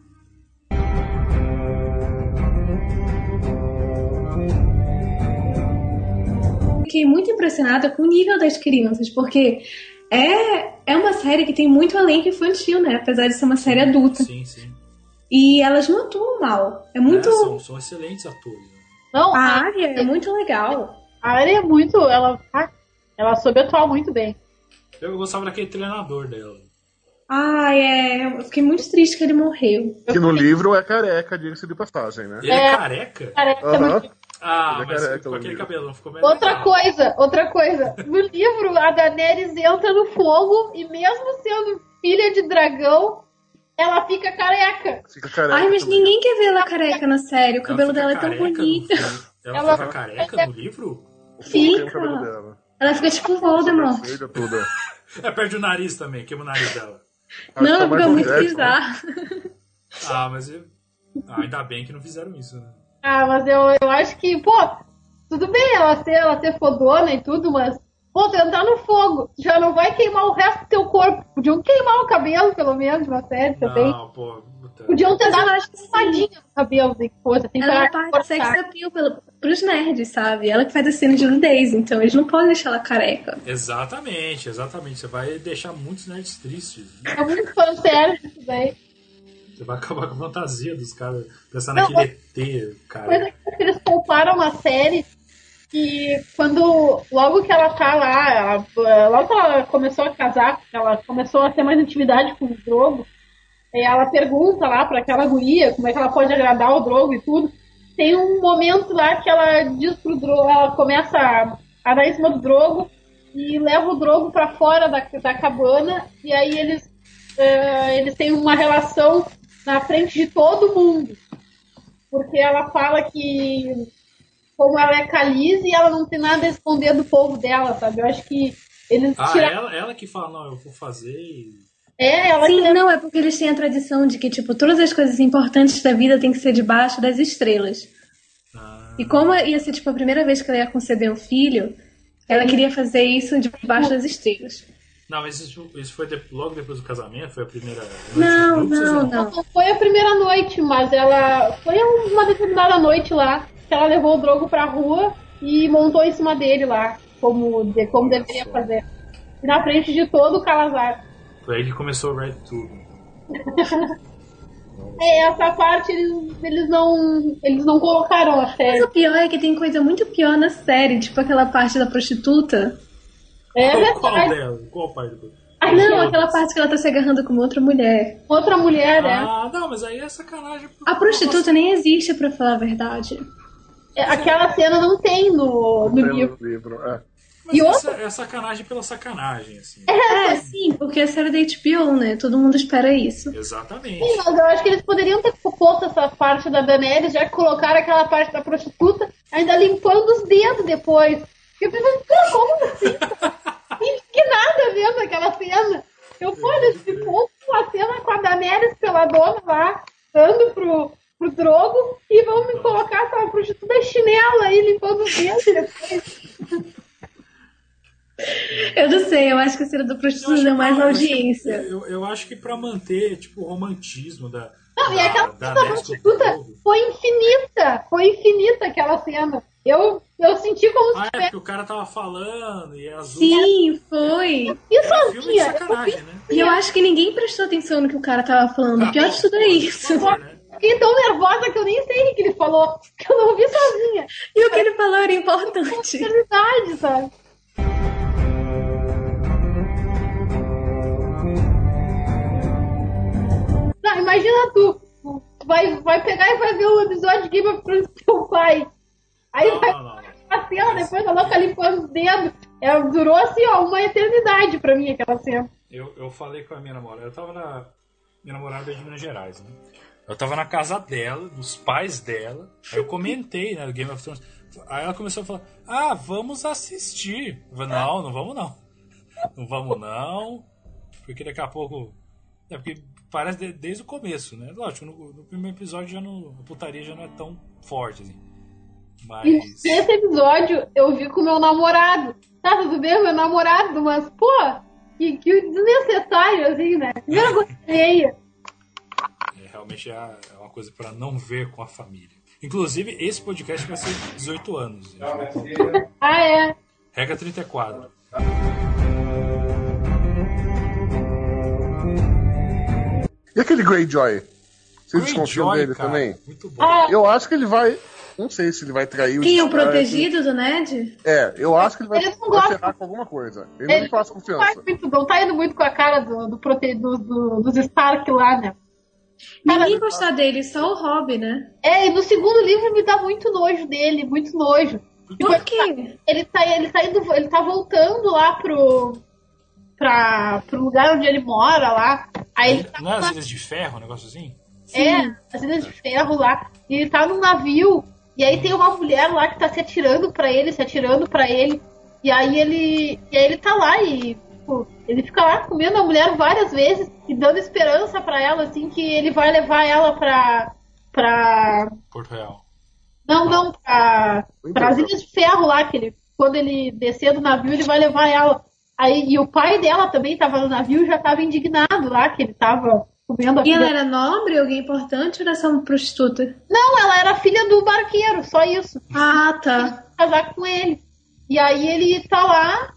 Fiquei muito impressionada com o nível das crianças, porque é uma série que tem muito elenco infantil, né? Apesar de ser uma série adulta. Sim. E elas não atuam mal. É muito... são excelentes atores. Não, a Arya é muito legal. A Arya é muito... Ela soube atuar muito bem. Eu gostava daquele treinador dela. Eu fiquei muito triste que ele morreu. Que no livro é careca, diga-se de passagem, né? Ele é careca? Careca. Mas com aquele cabelo não ficou melhor. Outra coisa. No livro, a Daenerys entra no fogo e mesmo sendo filha de dragão, ela fica careca. Mas ninguém quer ver ela careca na série. O cabelo dela é tão bonito. Ela fica careca no livro? Fica. Ela fica tipo Voldemort. Perde o nariz também, queima o nariz dela. Não, ela fica muito bizarra. Mas ainda bem que não fizeram isso, né? Mas eu acho que, tudo bem ela ser fodona e tudo, mas, tu entrar no fogo, já não vai queimar o resto do teu corpo. Podiam queimar o cabelo, pelo menos, na série também. Não, Podiam ter dado uma espadinha no cabelo, nem que fosse. Ela é parte sex appeal pros nerds, sabe? Ela que faz a cena de nudez, então eles não podem deixar ela careca. Exatamente. Você vai deixar muitos nerds tristes. É muito fanservice isso daí. Você vai acabar com a fantasia dos caras, pensar naquele ET, cara. Coisa que eles pouparam uma série que logo que ela tá lá, logo que ela começou a casar, ela começou a ter mais intimidade com o Drogo, e ela pergunta lá pra aquela guria como é que ela pode agradar o Drogo e tudo. Tem um momento lá que ela diz pro Drogo, ela começa a dar em cima do Drogo e leva o Drogo pra fora da cabana, e aí eles têm uma relação na frente de todo mundo. Porque ela fala que, como ela é Khaleesi, ela não tem nada a esconder do povo dela, sabe? Eu acho que eles tiraram... ela que fala, não, eu vou fazer e... ela Sim, que... não, é porque eles têm a tradição de que, tipo, todas as coisas importantes da vida tem que ser debaixo das estrelas. E como ia ser, tipo, a primeira vez que ela ia conceber um filho, ela queria fazer isso debaixo das estrelas. Não, mas isso foi logo depois do casamento? Foi a primeira noite? Não. Não foi a primeira noite, mas ela... Foi uma determinada noite lá, que ela levou o Drogo pra rua e montou em cima dele lá, como deveria fazer. E na frente de todo o Calazar. Foi aí que começou o Red Tube. Essa parte eles não colocaram a série. Mas o pior é que tem coisa muito pior na série, tipo aquela parte da prostituta. Qual dela? Qual parte? Não, aquela parte que ela tá se agarrando com outra mulher. Outra mulher, né? Não, mas aí é sacanagem. A prostituta nem existe, pra falar a verdade. Aquela cena não tem no livro. Mas é sacanagem pela sacanagem, assim. Sim, porque a série da HBO, né? Todo mundo espera isso. Exatamente. Sim, mas eu acho que eles poderiam ter posto essa parte da Daenerys, já que colocaram aquela parte da prostituta, ainda limpando os dedos depois. Eu pensei, como assim? Que nada vendo aquela cena. Eles ficou uma cena com a Daenerys peladona lá, dando pro Drogo, e vão me colocar essa prostituta chinela aí, limpando os dedos depois. Eu não sei, eu acho que a cena da prostituta deu mais audiência. Eu acho que pra manter, tipo, o romantismo da... Não, e aquela cena da prostituta foi infinita aquela cena. Eu senti como se tivesse... porque o cara tava falando e azul. Sim, foi. E sozinha. Sacanagem, né? E eu acho que ninguém prestou atenção no que o cara tava falando. O pior de tudo é isso. Fiquei tão nervosa que eu nem sei o que ele falou. Que eu não ouvi sozinha. E o que ele falou era importante. É verdade, sabe? Não, imagina tu vai pegar e vai ver o episódio de Game of Thrones com teu pai. Aí a cena, depois a louca limpando os dedos. Durou assim, uma eternidade pra mim aquela cena. Eu falei com a minha namorada, minha namorada é de Minas Gerais, né? Eu tava na casa dela, dos pais dela, aí eu comentei, né, do Game of Thrones. Aí ela começou a falar, vamos assistir. Eu falei, não vamos não. Não vamos não, porque daqui a pouco... porque parece desde o começo, né? Lógico, no primeiro episódio a putaria já não é tão forte, assim. Mas... Nesse episódio eu vi com o meu namorado. Tá tudo bem, meu namorado, mas, pô, que desnecessário, assim, né? Vergonha. Realmente é uma coisa pra não ver com a família. Inclusive, esse podcast vai ser 18 anos. Gente. É? Regra 34. E aquele Greyjoy? Vocês desconfiam dele cara, também? Muito bom. Eu acho que ele vai... Não sei se ele vai trair o... Quem? O protegido do Ned? Eu acho que ele vai ferrar com alguma coisa. Ele não me faz confiança. Não tá indo muito com a cara dos Stark lá, né? Ninguém gostar dele, só o Robb, né? E no segundo livro me dá muito nojo dele, muito nojo. Por quê? Ele tá voltando lá pro lugar onde ele mora lá. Aí ele tá não é as Ilhas de Ferro, um negócio assim? As Ilhas de Ferro lá. E ele tá num navio. E aí tem uma mulher lá que tá se atirando pra ele. E aí ele tá lá e tipo, ele fica lá comendo a mulher várias vezes e dando esperança pra ela, assim, que ele vai levar ela pra... Porto Real. Não, pra as Ilhas de Ferro lá, que quando ele descer do navio, ele vai levar ela. Aí, e o pai dela também tava no navio, já tava indignado lá, que ele tava comendo a E ela era nobre, alguém importante ou era só uma prostituta? Não, ela era filha do barqueiro, só isso. Ah, tá. Casar com ele. E aí ele tá lá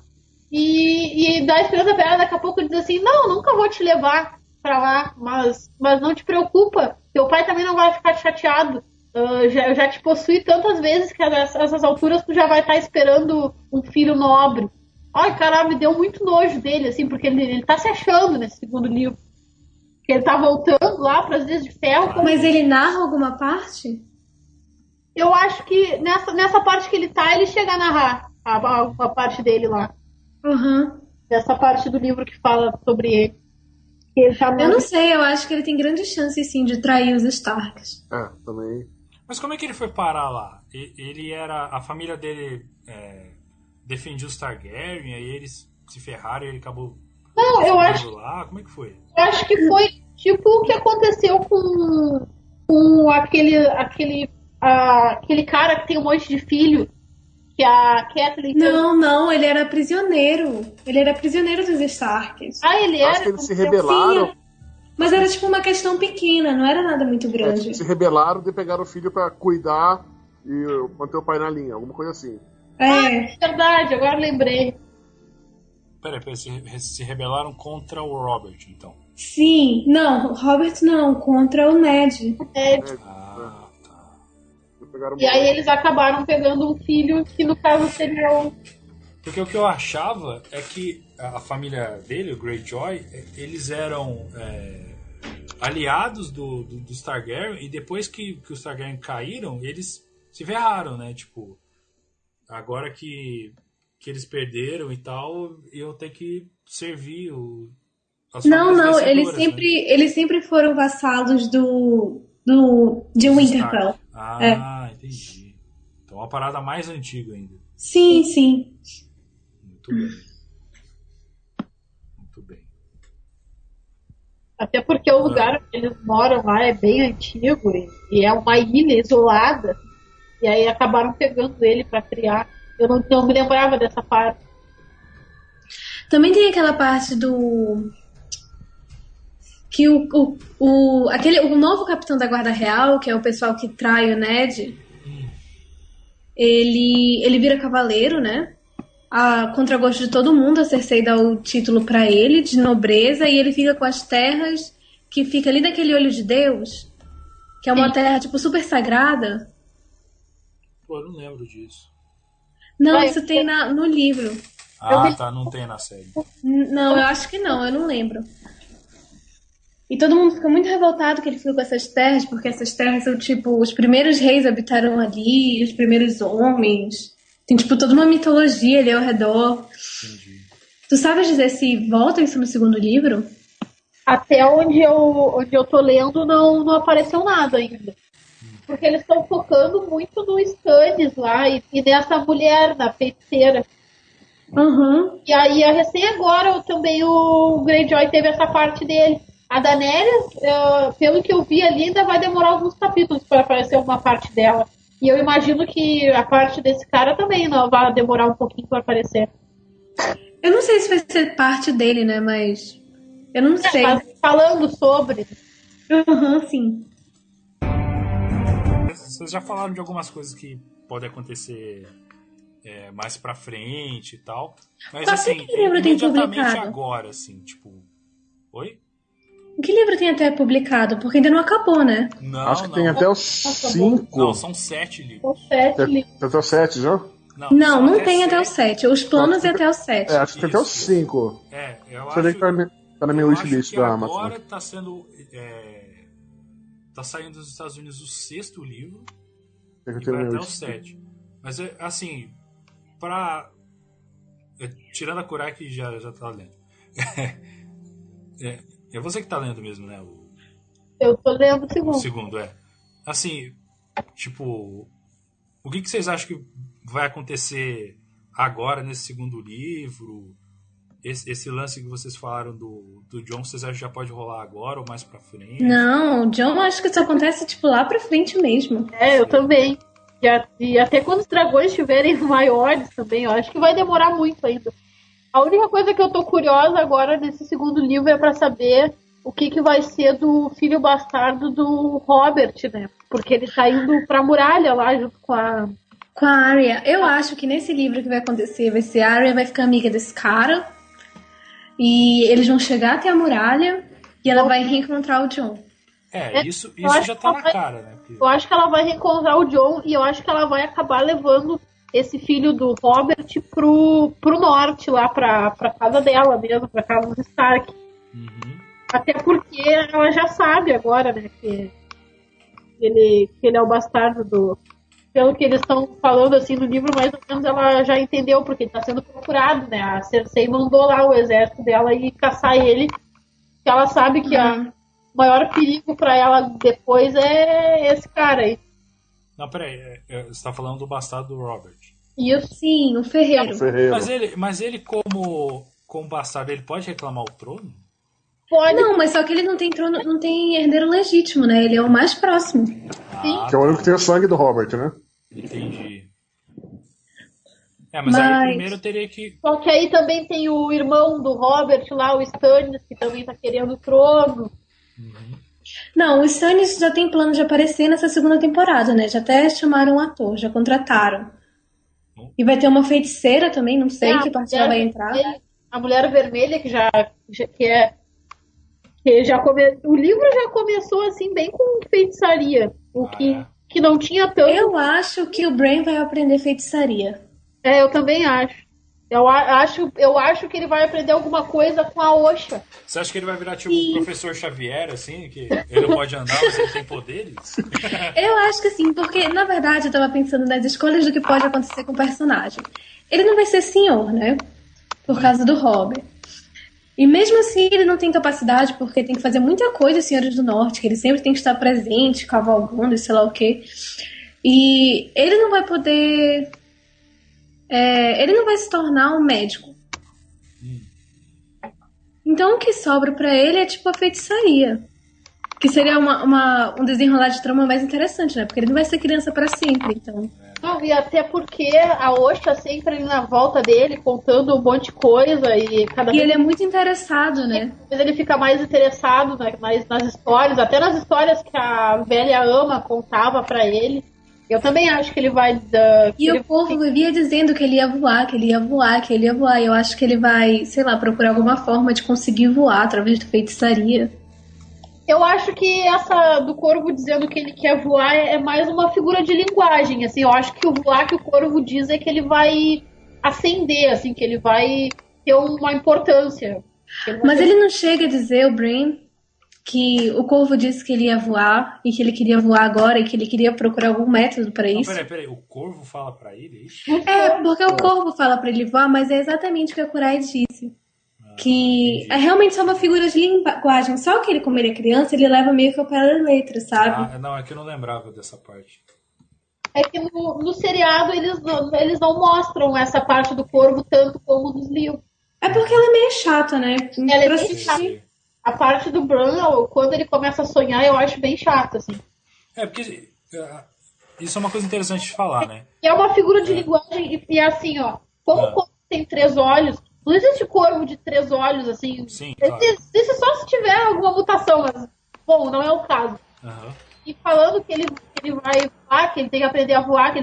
e dá a esperança pra ela, daqui a pouco diz assim, não, nunca vou te levar pra lá, mas não te preocupa, teu pai também não vai ficar chateado. Eu já te possui tantas vezes que essas alturas tu já vai estar esperando um filho nobre. Ai, caralho, me deu muito nojo dele, assim, porque ele tá se achando nesse segundo livro. Que ele tá voltando lá para as Vias de Ferro. Mas ele narra alguma parte? Eu acho que nessa parte que ele tá, ele chega a narrar a parte dele lá. Uhum. Dessa parte do livro que fala sobre ele. Ele tá eu não sei, eu acho que ele tem grandes chances, sim, de trair os Starks. Também. Mas como é que ele foi parar lá? Ele era... A família dele defendia os Targaryen, aí eles se ferraram e ele acabou... Não, eu acho... lá. Como é que foi? Eu acho que foi tipo o que aconteceu com aquele cara que tem um monte de filho, que a Catelyn... Não, ele era prisioneiro. Ele era prisioneiro dos Starks. Ele era? Acho que eles se rebelaram. Sim, mas era tipo uma questão pequena, não era nada muito grande. Eles se rebelaram de pegar o filho pra cuidar e manter o pai na linha, alguma coisa assim. Verdade, agora lembrei. Peraí, se rebelaram contra o Robert, então. Sim, não, Robert não, contra o Ned. Tá. E aí eles acabaram pegando um filho que no caso seria o... Porque o que eu achava é que a família dele, o Greyjoy, eles eram aliados dos Targaryen, e depois que os Targaryen caíram, eles se ferraram, né? Tipo, agora que eles perderam e tal, iam ter que servir Não, eles sempre foram vassalos de Winterfell. Entendi. Então uma parada mais antiga ainda. Sim. Muito bem. Até porque o lugar onde eles moram lá é bem antigo e é uma ilha isolada. E aí acabaram pegando ele pra criar. Eu não me lembrava dessa parte. Também tem aquela parte que o novo capitão da Guarda Real, que é o pessoal que trai o Ned, ele vira cavaleiro, né? A contragosto de todo mundo, a Cersei dá o título pra ele de nobreza e ele fica com as terras que fica ali naquele olho de Deus, que é uma terra tipo super sagrada. Pô, eu não lembro disso. Não, isso tem no livro. Não tem na série. Não, eu acho que não, eu não lembro. E todo mundo fica muito revoltado que ele ficou com essas terras, porque essas terras são tipo, os primeiros reis habitaram ali, os primeiros homens. Tem tipo toda uma mitologia ali ao redor. Entendi. Tu sabes dizer se volta isso no segundo livro? Até onde eu tô lendo não apareceu nada ainda. Porque eles estão focando muito no Stannis lá e nessa mulher, na feiticeira. Uhum. E aí, recém agora, também o Greyjoy teve essa parte dele. A Daenerys, pelo que eu vi ali, ainda vai demorar alguns capítulos para aparecer uma parte dela. E eu imagino que a parte desse cara também não vai demorar um pouquinho para aparecer. Eu não sei se vai ser parte dele, né? Mas eu não sei. Mas falando sobre... Sim. Vocês já falaram de algumas coisas que podem acontecer mais pra frente e tal. Mas assim, que livro tem imediatamente publicado? agora, assim, tipo... Oi? Que livro tem até publicado? Porque ainda não acabou, né? Não, Acho que tem até os 5. Não, são 7 livros. São 7 livros. Tem até os 7 já? Não tem até o 7. Os planos é até o 7. Acho que tem até os 5. Eu Você vê acho que tá na minha wishlist da Amazon. Agora tá sendo... tá saindo dos Estados Unidos o 6º livro. E vai até o 7. Mas, assim, tirando a Kurai que já tá lendo. É você que tá lendo mesmo, né? Eu tô lendo o segundo. O segundo, Assim, tipo, o que vocês acham que vai acontecer agora nesse segundo livro? Esse lance que vocês falaram do Jon, vocês acham que já pode rolar agora ou mais pra frente? Não, o Jon acho que isso acontece tipo lá pra frente mesmo. Eu também. E até quando os dragões estiverem maiores também, eu acho que vai demorar muito ainda. A única coisa que eu tô curiosa agora nesse segundo livro é pra saber o que vai ser do filho bastardo do Robert, né? Porque ele tá indo pra muralha lá junto com a Arya. Eu acho que nesse livro o que vai acontecer vai ser a Arya vai ficar amiga desse cara e eles vão chegar até a muralha e ela vai reencontrar o Jon. Isso já tá na cara, né? Eu acho que ela vai reencontrar o Jon e eu acho que ela vai acabar levando esse filho do Robert pro norte, lá pra casa dela mesmo, pra casa dos Stark. Uhum. Até porque ela já sabe agora, né, que ele é o bastardo do... Pelo que eles estão falando, assim, no livro, mais ou menos ela já entendeu, porque ele tá sendo procurado, né? A Cersei mandou lá o exército dela ir caçar ele, que ela sabe que o maior perigo pra ela depois é esse cara aí. Não, peraí, você tá falando do bastardo do Robert. Isso. Sim, o ferreiro. Mas ele como bastardo, ele pode reclamar o trono? Pode. Não, mas só que ele não tem trono, não tem herdeiro legítimo, né? Ele é o mais próximo. Sim. Que é o único que tem o sangue do Robert, né? Entendi. Mas aí primeiro teria que... Só que aí também tem o irmão do Robert lá, o Stannis, que também tá querendo o trono. Uhum. Não, o Stannis já tem plano de aparecer nessa segunda temporada, né? Já até chamaram um ator, já contrataram. E vai ter uma feiticeira também, não sei que parte ela vai entrar. A Mulher Vermelha, o livro já começou assim bem com feitiçaria, que não tinha tanto. Eu acho que o Bran vai aprender feitiçaria. Eu também acho. Eu acho que ele vai aprender alguma coisa com a Osha. Você acha que ele vai virar tipo um professor Xavier, assim, que ele não pode andar, mas ele tem poderes? Eu acho que sim, porque na verdade eu tava pensando nas escolhas do que pode acontecer com o personagem. Ele não vai ser senhor, né? Por causa do Robert. E mesmo assim ele não tem capacidade, porque tem que fazer muita coisa, Senhores do Norte, que ele sempre tem que estar presente, cavalgando e sei lá o quê. E ele não vai poder... ele não vai se tornar um médico. Então o que sobra pra ele é tipo a feitiçaria. Que seria um desenrolar de trama mais interessante, né? Porque ele não vai ser criança pra sempre, então... Não, e até porque a Osha sempre ali na volta dele, contando um monte de coisa e cada vez... ele é muito interessado, né? Mas ele fica mais interessado mais nas histórias, até nas histórias que a velha ama contava pra ele. Eu também acho que ele vai... o povo vivia dizendo que ele ia voar, que ele ia voar, que ele ia voar. Eu acho que ele vai, sei lá, procurar alguma forma de conseguir voar através de feitiçaria. Eu acho que essa do Corvo dizendo que ele quer voar é mais uma figura de linguagem, assim. Eu acho que o voar que o Corvo diz é que ele vai ascender, assim, que ele vai ter uma importância. Mas ele não chega a dizer, o Bran, que o Corvo disse que ele ia voar e que ele queria voar agora e que ele queria procurar algum método pra isso. Peraí, o Corvo fala pra ele isso? Porque o Corvo fala pra ele voar, mas é exatamente o que a Kurai disse. Que é realmente só uma figura de linguagem. Só que ele, como ele é criança, ele leva meio que ao pé da letra, sabe? Não, é que eu não lembrava dessa parte. É que no seriado eles não mostram essa parte do Corvo tanto como nos livros. É porque ela é meio chata, né? Ela é bem chata. A parte do Bran, quando ele começa a sonhar, eu acho bem chato, assim. Porque isso é uma coisa interessante de falar, né? E é uma figura de linguagem e assim, ó, como o Corvo tem 3 olhos, não existe Corvo de 3 olhos, assim. Sim, claro. Existe só se tiver alguma mutação, mas, bom, não é o caso. Uhum. E falando que ele vai voar, que ele tem que aprender a voar,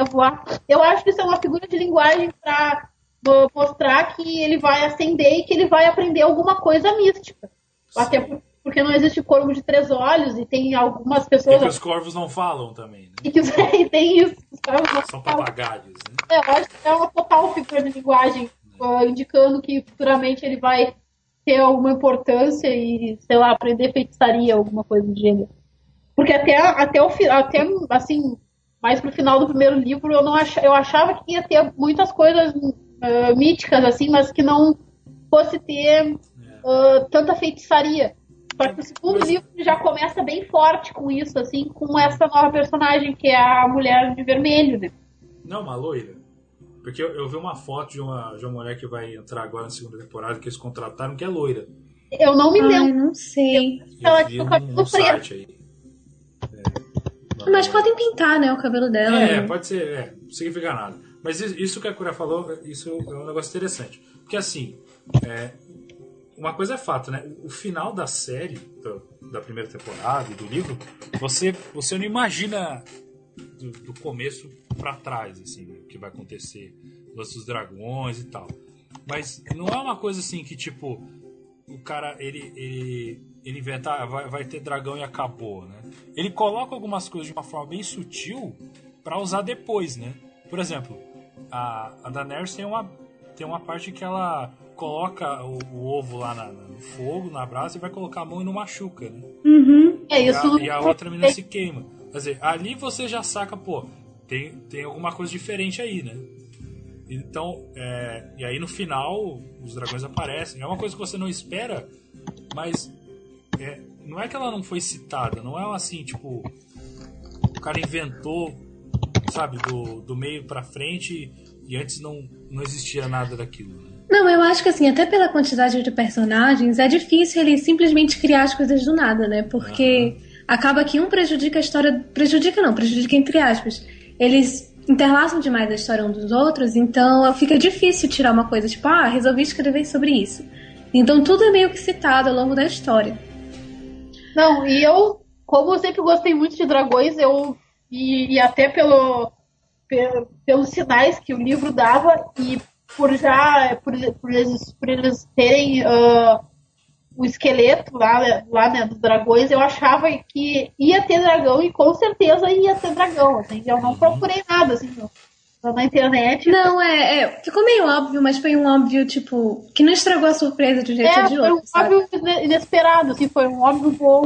eu acho que isso é uma figura de linguagem pra mostrar que ele vai ascender e que ele vai aprender alguma coisa mística. Sim. Até porque não existe corvo de 3 olhos e tem algumas pessoas... E que os corvos não falam também, né? E tem isso. São papagaios, né? Eu acho que é uma total figura de linguagem, indicando que futuramente ele vai ter alguma importância e, sei lá, aprender feitiçaria, alguma coisa do gênero. Porque até assim, mais pro final do primeiro livro, eu achava que ia ter muitas coisas míticas, assim, mas que não fosse ter tanta feitiçaria. Só que o segundo livro já começa bem forte com isso, assim, com essa nova personagem, que é a Mulher de Vermelho, né? Não, uma loira. Porque eu vi uma foto de uma mulher que vai entrar agora na segunda temporada, que eles contrataram, que é loira. Eu não me lembro. Não sei. Ela vi no site aí. Mas podem pintar, né, o cabelo dela. Né? Pode ser, não significa nada. Mas isso que a Cura falou, isso é um negócio interessante. Porque assim, uma coisa é fato, né? O final da série, da primeira temporada e do livro, você não imagina do começo pra trás, assim, o que vai acontecer, os dragões e tal. Mas não é uma coisa assim que, tipo, o cara, ele inventa, vai ter dragão e acabou, né? Ele coloca algumas coisas de uma forma bem sutil pra usar depois, né? Por exemplo, a Daenerys tem uma parte que ela coloca o ovo lá no fogo, na brasa, e vai colocar a mão e não machuca, né? Uhum. E a outra menina se queima. Quer dizer, ali você já saca, pô, tem alguma coisa diferente aí, né? Então, e aí no final os dragões aparecem. É uma coisa que você não espera, mas não é que ela não foi citada, não é assim, tipo, o cara inventou, sabe, do meio pra frente e antes não existia nada daquilo, né? Não, eu acho que assim, até pela quantidade de personagens, é difícil ele simplesmente criar as coisas do nada, né? Porque acaba que um prejudica a história... Prejudica entre aspas. Eles interlaçam demais a história uns dos outros, então fica difícil tirar uma coisa, tipo, resolvi escrever sobre isso. Então tudo é meio que citado ao longo da história. Não, e eu, como eu sempre gostei muito de dragões, e até pelos sinais que o livro dava, e por eles terem o esqueleto lá, né, dos dragões, eu achava que ia ter dragão, e com certeza ia ter dragão, assim, eu não procurei nada, assim, na internet. Não, ficou meio óbvio, mas foi um óbvio, tipo, que não estragou a surpresa de um jeito ou de outro, foi um óbvio inesperado, assim, foi um óbvio bom.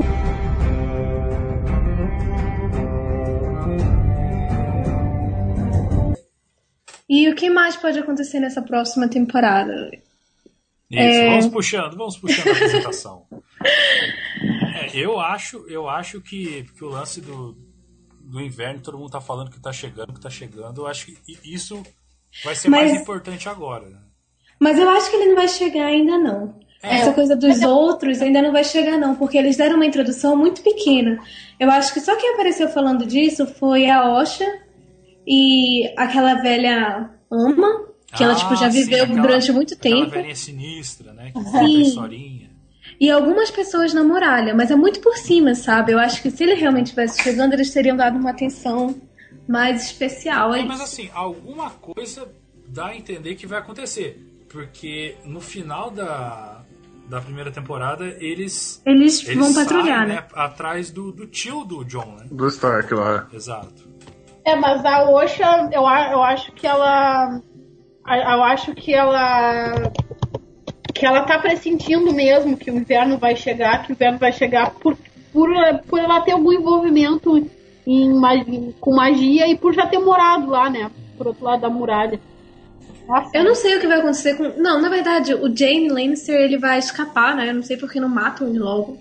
E o que mais pode acontecer nessa próxima temporada? Isso, vamos puxando a apresentação. Eu acho que o lance do inverno, todo mundo tá falando que tá chegando, eu acho que isso vai ser mais importante agora. Né? Mas eu acho que ele não vai chegar ainda não. Essa coisa dos outros ainda não vai chegar não, porque eles deram uma introdução muito pequena. Eu acho que só quem apareceu falando disso foi a Osha e aquela velha Ama, que ela tipo, já viveu durante muito tempo. Aquela velhinha sinistra, né? Que conta historinha. E algumas pessoas na muralha, mas é muito por cima, sabe? Eu acho que se ele realmente estivesse chegando, eles teriam dado uma atenção mais especial. Mas assim, alguma coisa dá a entender que vai acontecer. Porque no final da primeira temporada, eles vão patrulhar, saem, né? Atrás do tio do Jon, né? Do Stark lá. Exato. Mas a Osha, eu acho que ela tá pressentindo mesmo que o inverno vai chegar por ela ter algum envolvimento com magia e por já ter morado lá, né? Por outro lado da muralha. Nossa. Eu não sei o que vai acontecer com... Não, na verdade, o Jaime Lannister, ele vai escapar, né? Eu não sei porque não matam ele logo.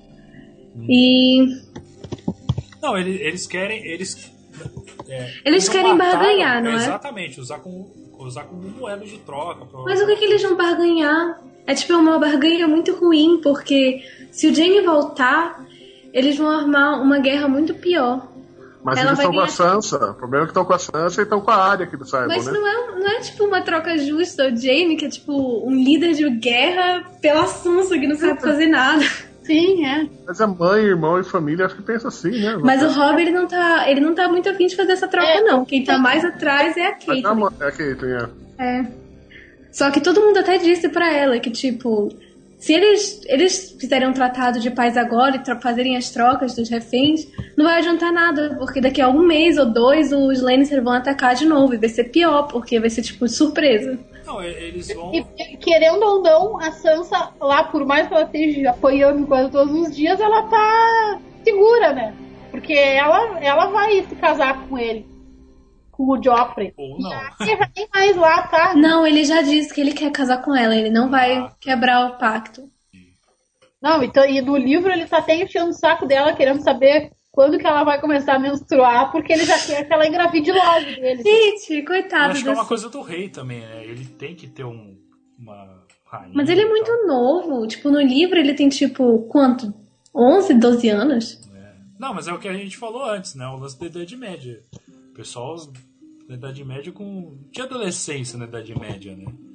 Não, eles querem... Eles querem barganhar, não é? Exatamente, usar como moeda de troca. Mas o que eles vão barganhar? É tipo uma barganha muito ruim, porque se o Jaime voltar, eles vão armar uma guerra muito pior. Mas eles estão com a Sansa. O problema é que estão com a Sansa e estão com a Arya, que eles saibam, mas né? não é tipo uma troca justa. O Jaime, que é tipo um líder de guerra pela Sansa, que não sabe fazer nada. Sim, é. Mas a mãe, irmão e família acho que pensa assim, né? Mas o Robb, ele não tá muito afim de fazer essa troca, não. Quem tá mais atrás é a Caitlyn. É a Caitlyn, Só que todo mundo até disse pra ela que, tipo, se eles fizerem um tratado de paz agora e fazerem as trocas dos reféns, não vai adiantar nada, porque daqui a 1 mês ou 2 os Lannister vão atacar de novo e vai ser pior, porque vai ser, tipo, surpresa. Não, eles vão... Querendo ou não, a Sansa lá, por mais que ela esteja apoiando quase todos os dias, ela tá segura, né? Porque ela vai se casar com ele, com o Joffrey. Ou não. Já tem mais lá, tá? Não, ele já disse que ele quer casar com ela, ele não vai quebrar o pacto. Não, então, e no livro ele tá até enchendo o saco dela, querendo saber quando que ela vai começar a menstruar, porque ele já quer que ela engravide logo dele. Gente, coitado. Eu acho que é uma coisa do rei também, né? Ele tem que ter uma rainha. Mas ele é muito novo. Tipo, no livro ele tem, tipo, quanto? 11, 12 anos? Não, mas é o que a gente falou antes, né? O lance da Idade Média. O pessoal na Idade Média tinha adolescência na Idade Média, né?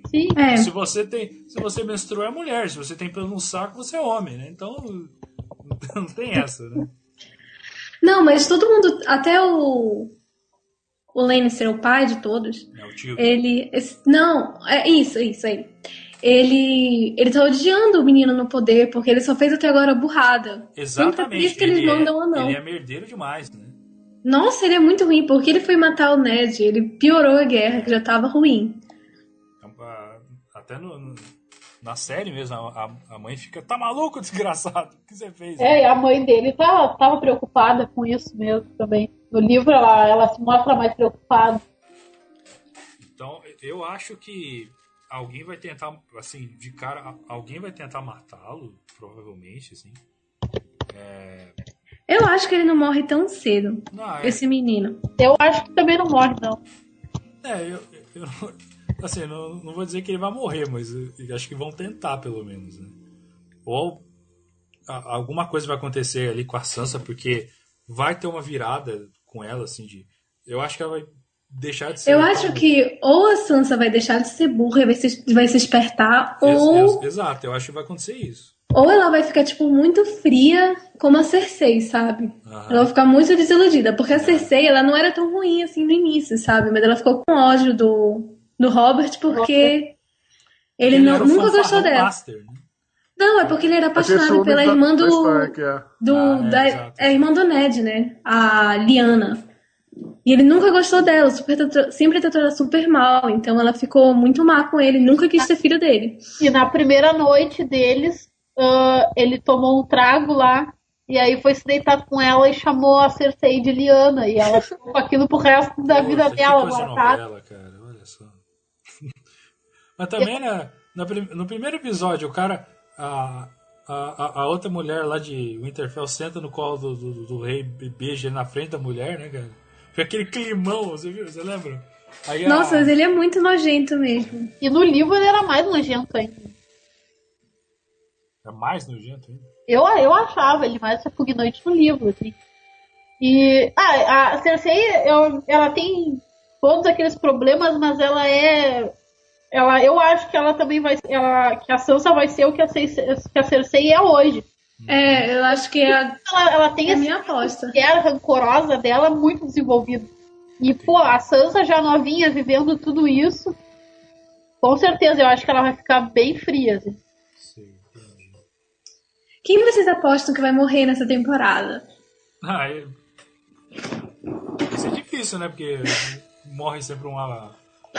Sim. Se você menstrua é mulher, se você tem pelo no saco, você é homem, né? Então não tem essa, né? Não, mas todo mundo, até o Lannister, o pai de todos, É o tio. Não, é isso aí. Ele tá odiando o menino no poder, porque ele só fez até agora burrada. Exatamente. Então, por isso que eles mandam ou não. Ele é merdeiro demais, né? Nossa, ele é muito ruim, porque ele foi matar o Ned, ele piorou a guerra, que já tava ruim. Até na série mesmo, a mãe fica, tá maluco, desgraçado? O que você fez? E a mãe dele tava preocupada com isso mesmo também. No livro ela se mostra mais preocupada. Então, eu acho que alguém vai tentar, assim, de cara, alguém vai tentar matá-lo, provavelmente, assim. Eu acho que ele não morre tão cedo, esse menino. Eu acho que também não morre, não. Eu assim, não vou dizer que ele vai morrer, mas eu acho que vão tentar, pelo menos, né? Ou alguma coisa vai acontecer ali com a Sansa, porque vai ter uma virada com ela, assim, eu acho que ela vai deixar de ser... Eu acho que ou a Sansa vai deixar de ser burra e vai se espertar, ou... Exato, eu acho que vai acontecer isso. Ou ela vai ficar, tipo, muito fria, como a Cersei, sabe? Aham. Ela vai ficar muito desiludida, porque a Cersei, ela não era tão ruim assim no início, sabe? Mas ela ficou com ódio do Robert, porque ele nunca gostou dela. Master, né? Não, é porque ele era apaixonado pela irmã a irmã do Ned, né? A Lyanna. E ele nunca gostou dela, sempre tratou ela super mal, então ela ficou muito má com ele, nunca quis ser filho dele. E na primeira noite deles, ele tomou um trago lá, e aí foi se deitar com ela e chamou a Cersei de Lyanna, e ela ficou com aquilo pro resto da vida dela. Que coisa novela, cara, olha só. Mas também, né, no primeiro episódio, o cara, a outra mulher lá de Winterfell senta no colo do rei e beija ele na frente da mulher, né, cara? Foi aquele climão, você viu? Você lembra? Aí Nossa, mas ele é muito nojento mesmo. E no livro ele era mais nojento ainda. É mais nojento ainda? Eu achava ele mais repugnante no livro, assim. E a Cersei, ela tem todos aqueles problemas, mas eu acho que ela também vai, que a Sansa vai ser o que a Cersei é hoje. Eu acho que ela tem a minha aposta. Que é rancorosa dela muito desenvolvida. E, a Sansa já novinha, vivendo tudo isso, com certeza, eu acho que ela vai ficar bem fria, assim. Sim, entendi. Quem vocês apostam que vai morrer nessa temporada? Isso é difícil, né? Porque morre sempre uma...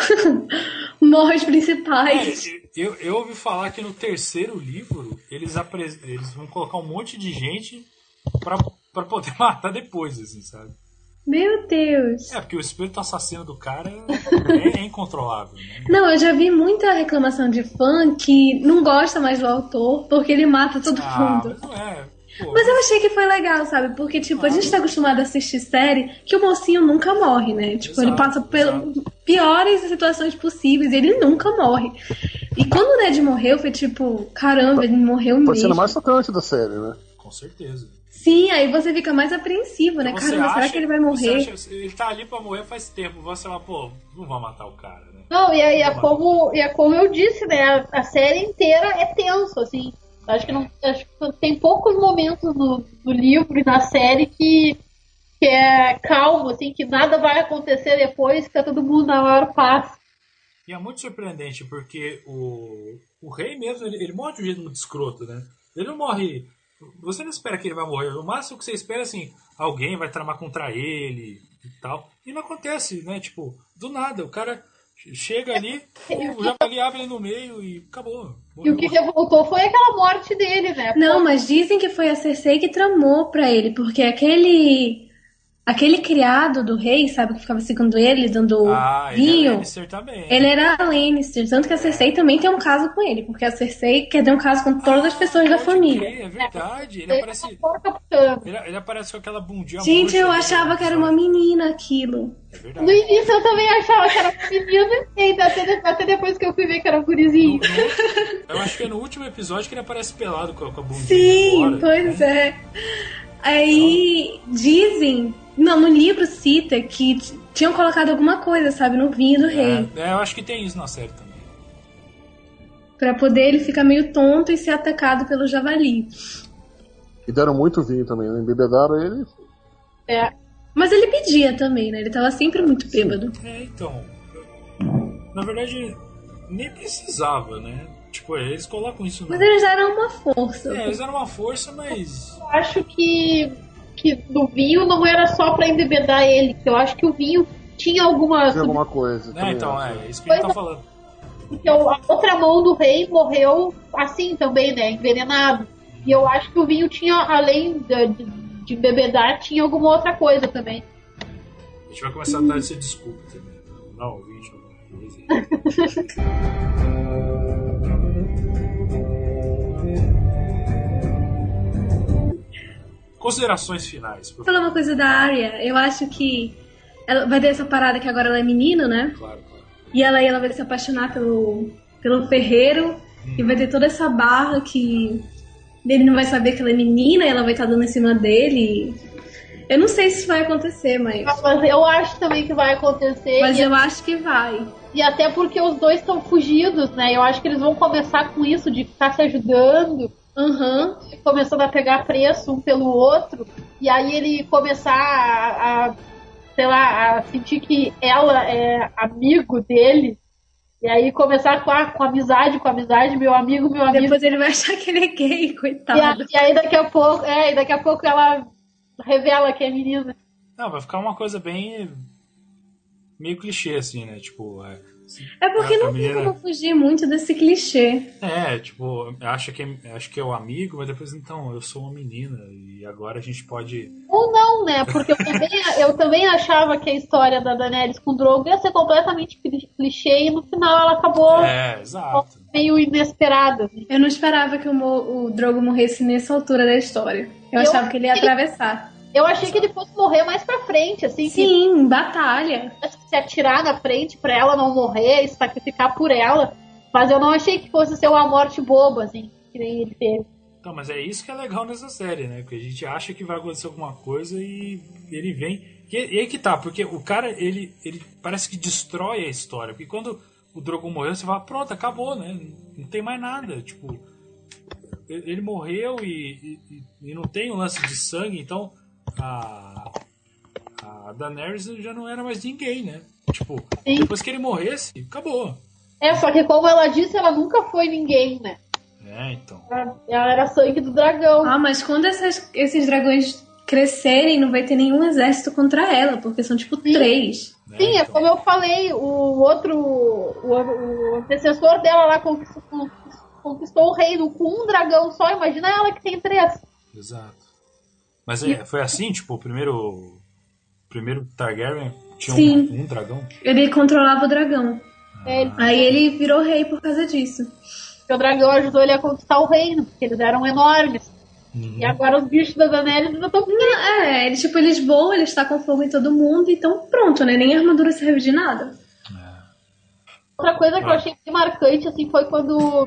Morre os principais. Eu ouvi falar que no terceiro livro eles vão colocar um monte de gente pra poder matar depois, assim, sabe? Meu Deus. Porque o espírito assassino do cara é incontrolável, né? Não, eu já vi muita reclamação de fã que não gosta mais do autor porque ele mata todo mundo. Mas não é. Mas eu achei que foi legal, sabe? Porque, tipo, a gente tá acostumado a assistir série que o mocinho nunca morre, né? Tipo, ele passa pelas piores situações possíveis e ele nunca morre. E quando o Ned morreu, foi tipo, caramba, ele morreu mesmo. Foi a cena mais tocante da série, né? Com certeza. Sim, aí você fica mais apreensivo, né? Caramba, será que ele vai morrer? Ele tá ali pra morrer faz tempo. Você fala, não vai matar o cara, né? Não, e é como eu disse, né? A série inteira é tenso, assim. Acho que tem poucos momentos no livro e na série que é calmo, assim, que nada vai acontecer depois, que tá todo mundo na maior paz. E é muito surpreendente, porque o rei mesmo, ele morre de um jeito muito escroto, né? Ele não morre... Você não espera que ele vai morrer. O máximo que você espera é, assim, alguém vai tramar contra ele e tal. E não acontece, né? Tipo, do nada, o cara... Chega ali, o javali abre ele no meio e acabou. Morreu. E o que revoltou foi aquela morte dele, né? Não, mas dizem que foi a Cersei que tramou pra ele, porque aquele criado do rei, sabe, que ficava seguindo ele, dando vinho. Ele é Lannister também. Ele era Lannister, tanto que a Cersei também tem um caso com ele, porque a Cersei quer ter um caso com todas as pessoas da família. É verdade, ele aparece com aquela bundinha. Gente, eu achava que era uma menina aquilo. É verdade. No início eu também achava que era uma menina, e até depois que eu fui ver que era um gurizinho. Eu acho que é no último episódio que ele aparece pelado com a bundinha. Sim, pois é. Aí dizem... Não, no livro cita que tinham colocado alguma coisa, sabe, no vinho do rei. Eu acho que tem isso na série também. pra poder ele ficar meio tonto e ser atacado pelo javali. E deram muito vinho também, né? Embebedaram ele. Mas ele pedia também, né? Ele tava sempre muito bêbado. Então. Na verdade, nem precisava, né? Tipo, eles colocam isso... Mas eles deram uma força. Eles deram uma força, mas... Eu acho que do vinho não era só pra embebedar ele. Eu acho que o vinho tinha alguma coisa. Então, isso que ele tá falando. Porque a outra mão do rei morreu assim também, né? Envenenado. E eu acho que o vinho tinha, além de embebedar, tinha alguma outra coisa também. A gente vai começar a dar essa desculpa também. Não, o vinho tinha alguma coisa. Considerações finais. Vou falar uma coisa da Arya. Eu acho que ela vai ter essa parada que agora ela é menina, né? Claro. E ela vai se apaixonar pelo ferreiro. E vai ter toda essa barra que ele não vai saber que ela é menina. E ela vai estar dando em cima dele. Eu não sei se isso vai acontecer, mas eu acho também que vai acontecer. Mas eu acho que vai. E até porque os dois estão fugidos, né? Eu acho que eles vão começar com isso de ficar se ajudando. Começando a pegar preço um pelo outro, e aí ele começar a sentir que ela é amigo dele, e aí começar com amizade, meu amigo. Depois ele vai achar que ele é gay, coitado. E aí daqui a pouco ela revela que é menina. Não, vai ficar uma coisa bem meio clichê, assim, né? Tipo, porque não tem como fugir muito desse clichê. Tipo, acho que é o amigo, mas depois, então, eu sou uma menina e agora a gente pode... Ou não, né? Porque eu também achava que a história da Daenerys com o Drogo ia ser completamente clichê e no final ela acabou exato. Meio inesperada. Assim. Eu não esperava que o Drogo morresse nessa altura da história. Eu achava que ele ia atravessar. Eu achei que ele fosse morrer mais pra frente, assim. Sim, batalha. Se atirar na frente pra ela não morrer, sacrificar por ela. Mas eu não achei que fosse ser uma morte boba, assim, que nem ele teve. Então, mas é isso que é legal nessa série, né? Porque a gente acha que vai acontecer alguma coisa e ele vem... E aí que tá, porque o cara, ele parece que destrói a história. Porque quando o Drogo morreu, você fala, pronto, acabou, né? Não tem mais nada, tipo... Ele morreu e não tem um lance de sangue, então... A Daenerys já não era mais ninguém, né? Tipo, depois que ele morresse, acabou. Só que como ela disse, ela nunca foi ninguém, né? Então. Ela era sangue do dragão. Mas quando esses dragões crescerem, não vai ter nenhum exército contra ela, porque são tipo 3. Sim, então. Como eu falei, o antecessor dela lá conquistou o reino com um dragão só, imagina ela que tem 3. Exato. Mas foi assim, tipo, o primeiro Targaryen tinha um dragão? Ele controlava o dragão. Aí ele virou rei por causa disso. Porque o dragão ajudou ele a conquistar o reino, porque eles eram enormes. E agora os bichos da Daenerys ainda estão pequenos. Eles voam, eles tacam fogo em todo mundo, então pronto, né? Nem a armadura serve de nada. Outra coisa que eu achei bem marcante, assim, foi quando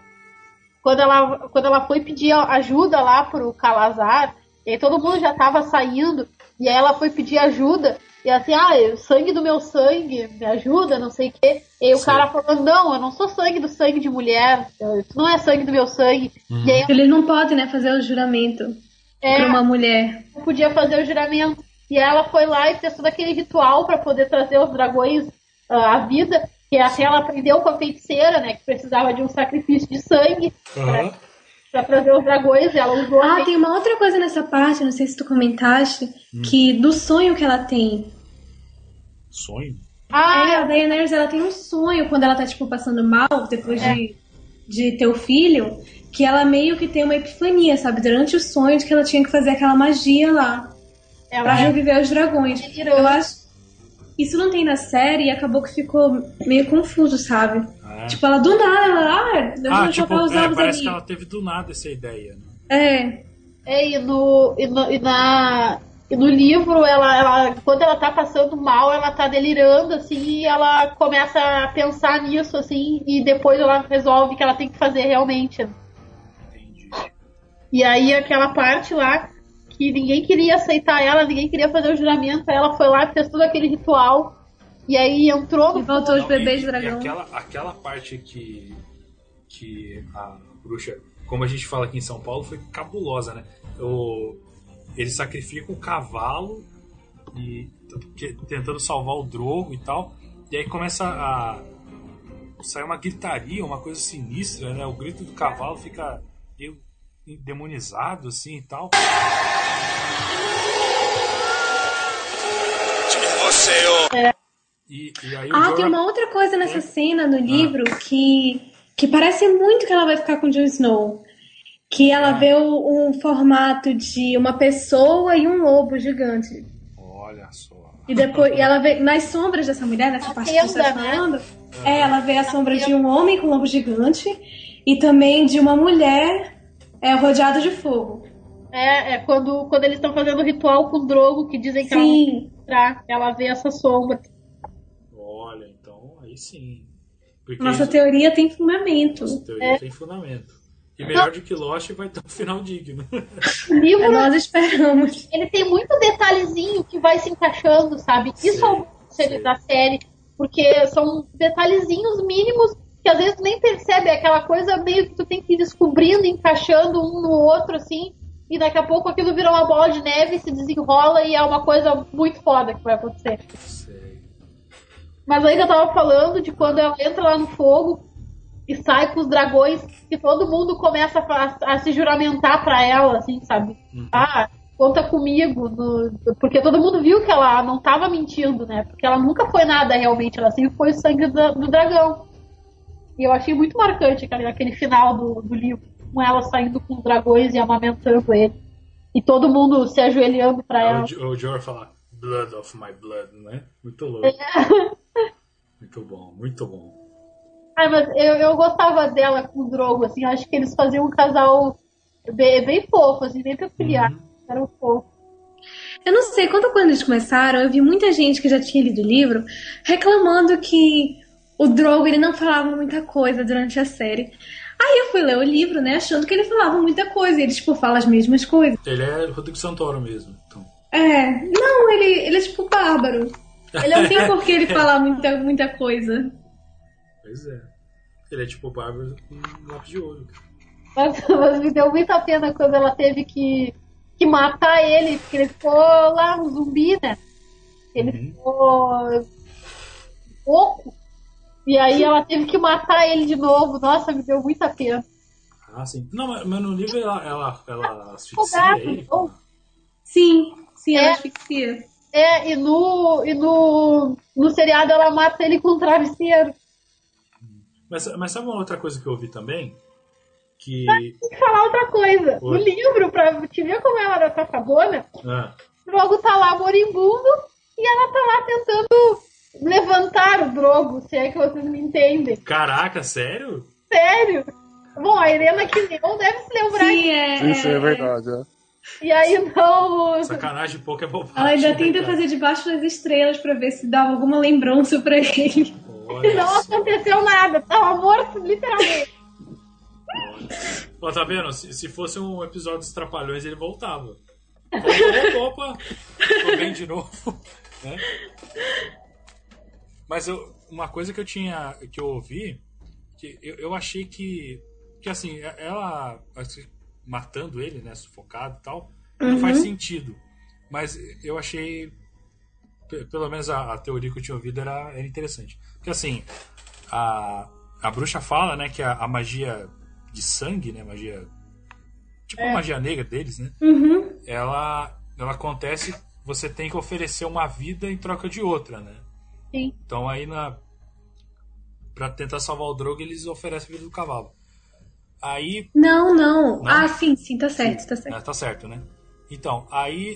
ela foi pedir ajuda lá pro Calazar. E aí todo mundo já tava saindo, e aí ela foi pedir ajuda, e assim, o sangue do meu sangue, me ajuda, não sei o quê. E aí o cara falou, não, eu não sou sangue do sangue de mulher, isso não é sangue do meu sangue. E aí, eles não podem, né, fazer o juramento pra uma mulher. Não podia fazer o juramento. E ela foi lá e fez todo aquele ritual pra poder trazer os dragões à vida, que até ela aprendeu com a feiticeira, né, que precisava de um sacrifício de sangue, pra trazer os dragões, ela usou... tem uma outra coisa nessa parte, não sei se tu comentaste, que do sonho que ela tem. Sonho? A Daenerys, ela tem um sonho quando ela tá, tipo, passando mal, depois de ter o filho, que ela meio que tem uma epifania, sabe? Durante o sonho de que ela tinha que fazer aquela magia lá, pra reviver os dragões. Eu acho... Isso não tem na série e acabou que ficou meio confuso, sabe? Tipo, ela do nada, parece que ela teve do nada essa ideia, né? E no livro, ela quando ela tá passando mal, ela tá delirando, assim, e ela começa a pensar nisso, assim, e depois ela resolve que ela tem que fazer realmente. Entendi. E aí aquela parte lá, que ninguém queria aceitar ela, ninguém queria fazer o juramento, ela foi lá, fez todo aquele ritual, e aí entrou... E voltou os bebês de dragão. Aquela parte que que a bruxa, como a gente fala aqui em São Paulo, foi cabulosa, né? Ele sacrifica o cavalo e tentando salvar o Drogo e tal, e aí começa a sair uma gritaria, uma coisa sinistra, né? O grito do cavalo fica meio demonizado assim e tal. E aí tem uma outra coisa nessa cena no livro que parece muito que ela vai ficar com o Jon Snow. Que ela vê um formato de uma pessoa e um lobo gigante. Olha só. E depois ela vê nas sombras dessa mulher, nessa parte que você está falando, ela vê a sombra de um homem com um lobo gigante e também de uma mulher rodeada de fogo. Quando eles estão fazendo o ritual com o Drogo, que dizem que ela vê essa sombra. Olha, então aí sim. Porque nossa teoria tem fundamento. Nossa teoria tem fundamento. E melhor do que Lost vai ter um final digno. O livro, nós esperamos. Ele tem muito detalhezinho que vai se encaixando, sabe? Isso é o da série. Porque são detalhezinhos mínimos que às vezes tu nem percebe. É aquela coisa meio que tu tem que ir descobrindo, encaixando um no outro, assim. E daqui a pouco aquilo vira uma bola de neve, se desenrola e é uma coisa muito foda que vai acontecer. Sei. Mas aí que eu tava falando de quando ela entra lá no fogo e sai com os dragões, que todo mundo começa a se juramentar pra ela, assim, sabe? Conta comigo. Porque todo mundo viu que ela não tava mentindo, né? Porque ela nunca foi nada realmente, ela sempre foi o sangue do dragão. E eu achei muito marcante aquele final do livro, com ela saindo com os dragões e amamentando ele. E todo mundo se ajoelhando pra ela. O Jorah fala, blood of my blood, né? Muito louco. Muito bom, muito bom. Mas eu gostava dela com o Drogo, assim, acho que eles faziam um casal bem fofo, assim, bem peculiar. Era um fofo. Eu não sei, quando eles começaram, eu vi muita gente que já tinha lido o livro reclamando que o Drogo ele não falava muita coisa durante a série. Aí eu fui ler o livro, né, achando que ele falava muita coisa, e ele, tipo, fala as mesmas coisas. Ele é Rodrigo Santoro mesmo, então. Não, ele é tipo bárbaro. Ele não tem por que ele falar muita coisa. Pois é. Ele é tipo bárbaro com lápis de olho. Mas me deu muita pena quando ela teve que matar ele, porque ele ficou lá, um zumbi, né? Ele ficou pouco. E aí ela teve que matar ele de novo. Nossa, me deu muita pena. Sim. Não, mas no livro ela asfixia ele? Sim, ela asfixia. E no seriado ela mata ele com um travesseiro. Mas sabe uma outra coisa que eu ouvi também? Que... Tem que falar outra coisa. No livro, pra te ver como ela era safadona, o Drogo tá lá moribundo e ela tá lá tentando levantar o Drogo, se é que vocês me entendem. Caraca, sério? Sério? Bom, a Irena que não deve se lembrar. Sim, isso é verdade, E aí não... Sacanagem pouco é bobagem. Ela ainda tenta fazer debaixo das estrelas pra ver se dava alguma lembrança pra ele. Não aconteceu nada, tava morto literalmente. Pô, tá vendo? Se fosse um episódio dos Trapalhões, ele voltava. Opa, tô bem de novo. Né? Mas uma coisa que eu ouvi, que eu achei que assim, ela matando ele, né, sufocado e tal, não faz sentido. Mas eu achei, pelo menos a teoria que eu tinha ouvido era interessante. Porque assim, a bruxa fala, né, que a magia de sangue, né, magia tipo a magia negra deles, né, ela acontece, você tem que oferecer uma vida em troca de outra, né. Sim. Então aí pra tentar salvar o Drogo, eles oferecem a vida do cavalo. Aí... Não. Sim, tá certo, sim. Tá certo. Tá certo, né? Então, aí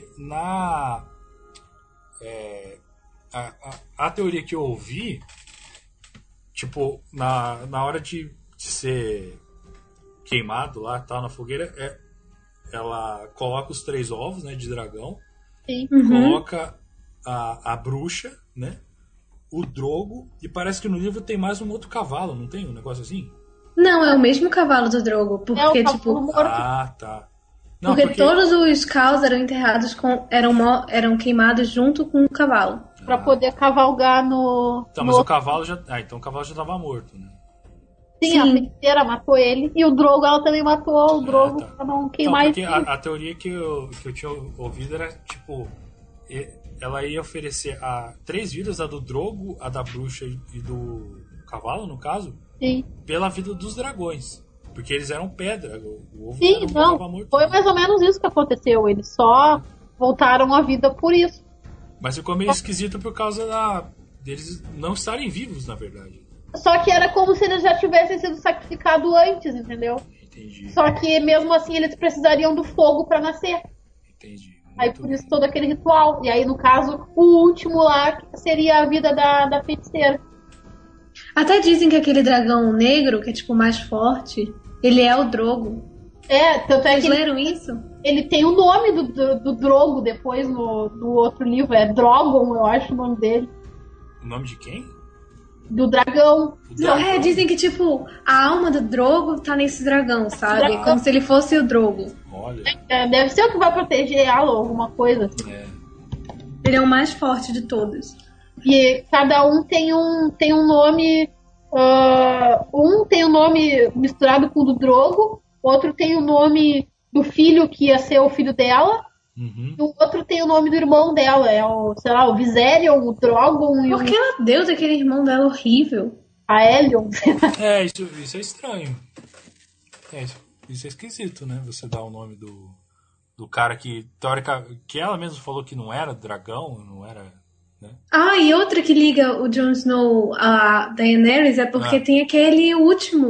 a teoria que eu ouvi, tipo, na hora de ser queimado lá, tá na fogueira, ela coloca os 3 ovos, né, de dragão. Sim. Coloca a bruxa, né, o Drogo, e parece que no livro tem mais um outro cavalo, não tem um negócio assim? Não, é o mesmo cavalo do Drogo, porque tipo... tá. Não, porque todos os caos eram enterrados eram queimados junto com o cavalo. Pra poder cavalgar no... Então, mas o cavalo já... então o cavalo já tava morto, né? Sim, a feiticeira matou ele. E o Drogo, ela também matou o Drogo pra não queimar porque a teoria que eu tinha ouvido era, tipo, ela ia oferecer 3 vidas, a do Drogo, a da bruxa e do cavalo, no caso, sim, pela vida dos dragões. Porque eles eram pedra. O ovo sim, não, morto, foi mais ou menos isso que aconteceu. Eles só voltaram à vida por isso. Mas ficou meio esquisito por causa deles não estarem vivos, na verdade. Só que era como se eles já tivessem sido sacrificados antes, entendeu? Entendi. Só que mesmo assim eles precisariam do fogo pra nascer. Entendi. Aí por isso todo aquele ritual. E aí, no caso, o último lá seria a vida da feiticeira. Até dizem que aquele dragão negro, que é tipo mais forte, ele é o Drogo. Tanto é Vocês que leram isso? ele tem o nome do Drogo depois no outro livro. É Drogon, eu acho o nome dele. O nome de quem? Do dragão. Não, dizem que, tipo, a alma do Drogo tá nesse dragão, sabe? Como se ele fosse o Drogo. Olha. Deve ser o que vai proteger ela ou alguma coisa assim. Ele é o mais forte de todos. E cada um tem um nome. Um tem o nome misturado com o do Drogo, outro tem o nome do filho que ia ser o filho dela, e o outro tem o nome do irmão dela. É o, sei lá, o Viserion, o Drogon e Por que ela deu daquele irmão dela horrível? A Elion. Isso é estranho. Isso é esquisito, né? Você dar o nome do cara que, teoricamente, que ela mesma falou que não era dragão, não era, né? E outra que liga o Jon Snow a Daenerys é porque tem aquele último,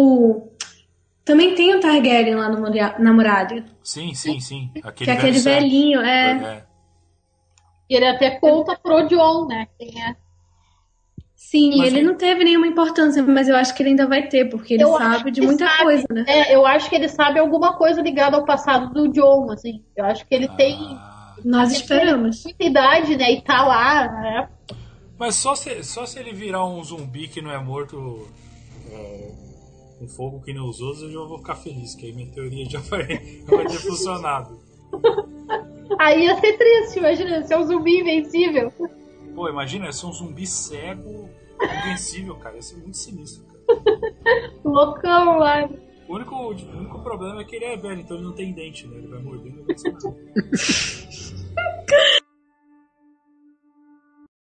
também tem o Targaryen lá na muralha. Sim. Que é aquele velhinho, E ele até conta pro Jon, né? Quem é. Sim, mas ele não teve nenhuma importância, mas eu acho que ele ainda vai ter, porque ele sabe de muita coisa, né? Eu acho que ele sabe alguma coisa ligada ao passado do Jon, assim. Eu acho que ele tem... Nós esperamos. Muita idade, né? E tá lá, né? Mas só se ele virar um zumbi que não é morto com fogo que nem os outros, eu já vou ficar feliz, que aí minha teoria já vai ter funcionado. Aí ia ser triste, imagina, ser um zumbi invencível. Pô, imagina, ser um zumbi cego invencível, cara. Ia ser muito sinistro, cara. Loucão, mano. O único problema é que ele é velho, então ele não tem dente, né? Ele vai morder e não vai ser nada.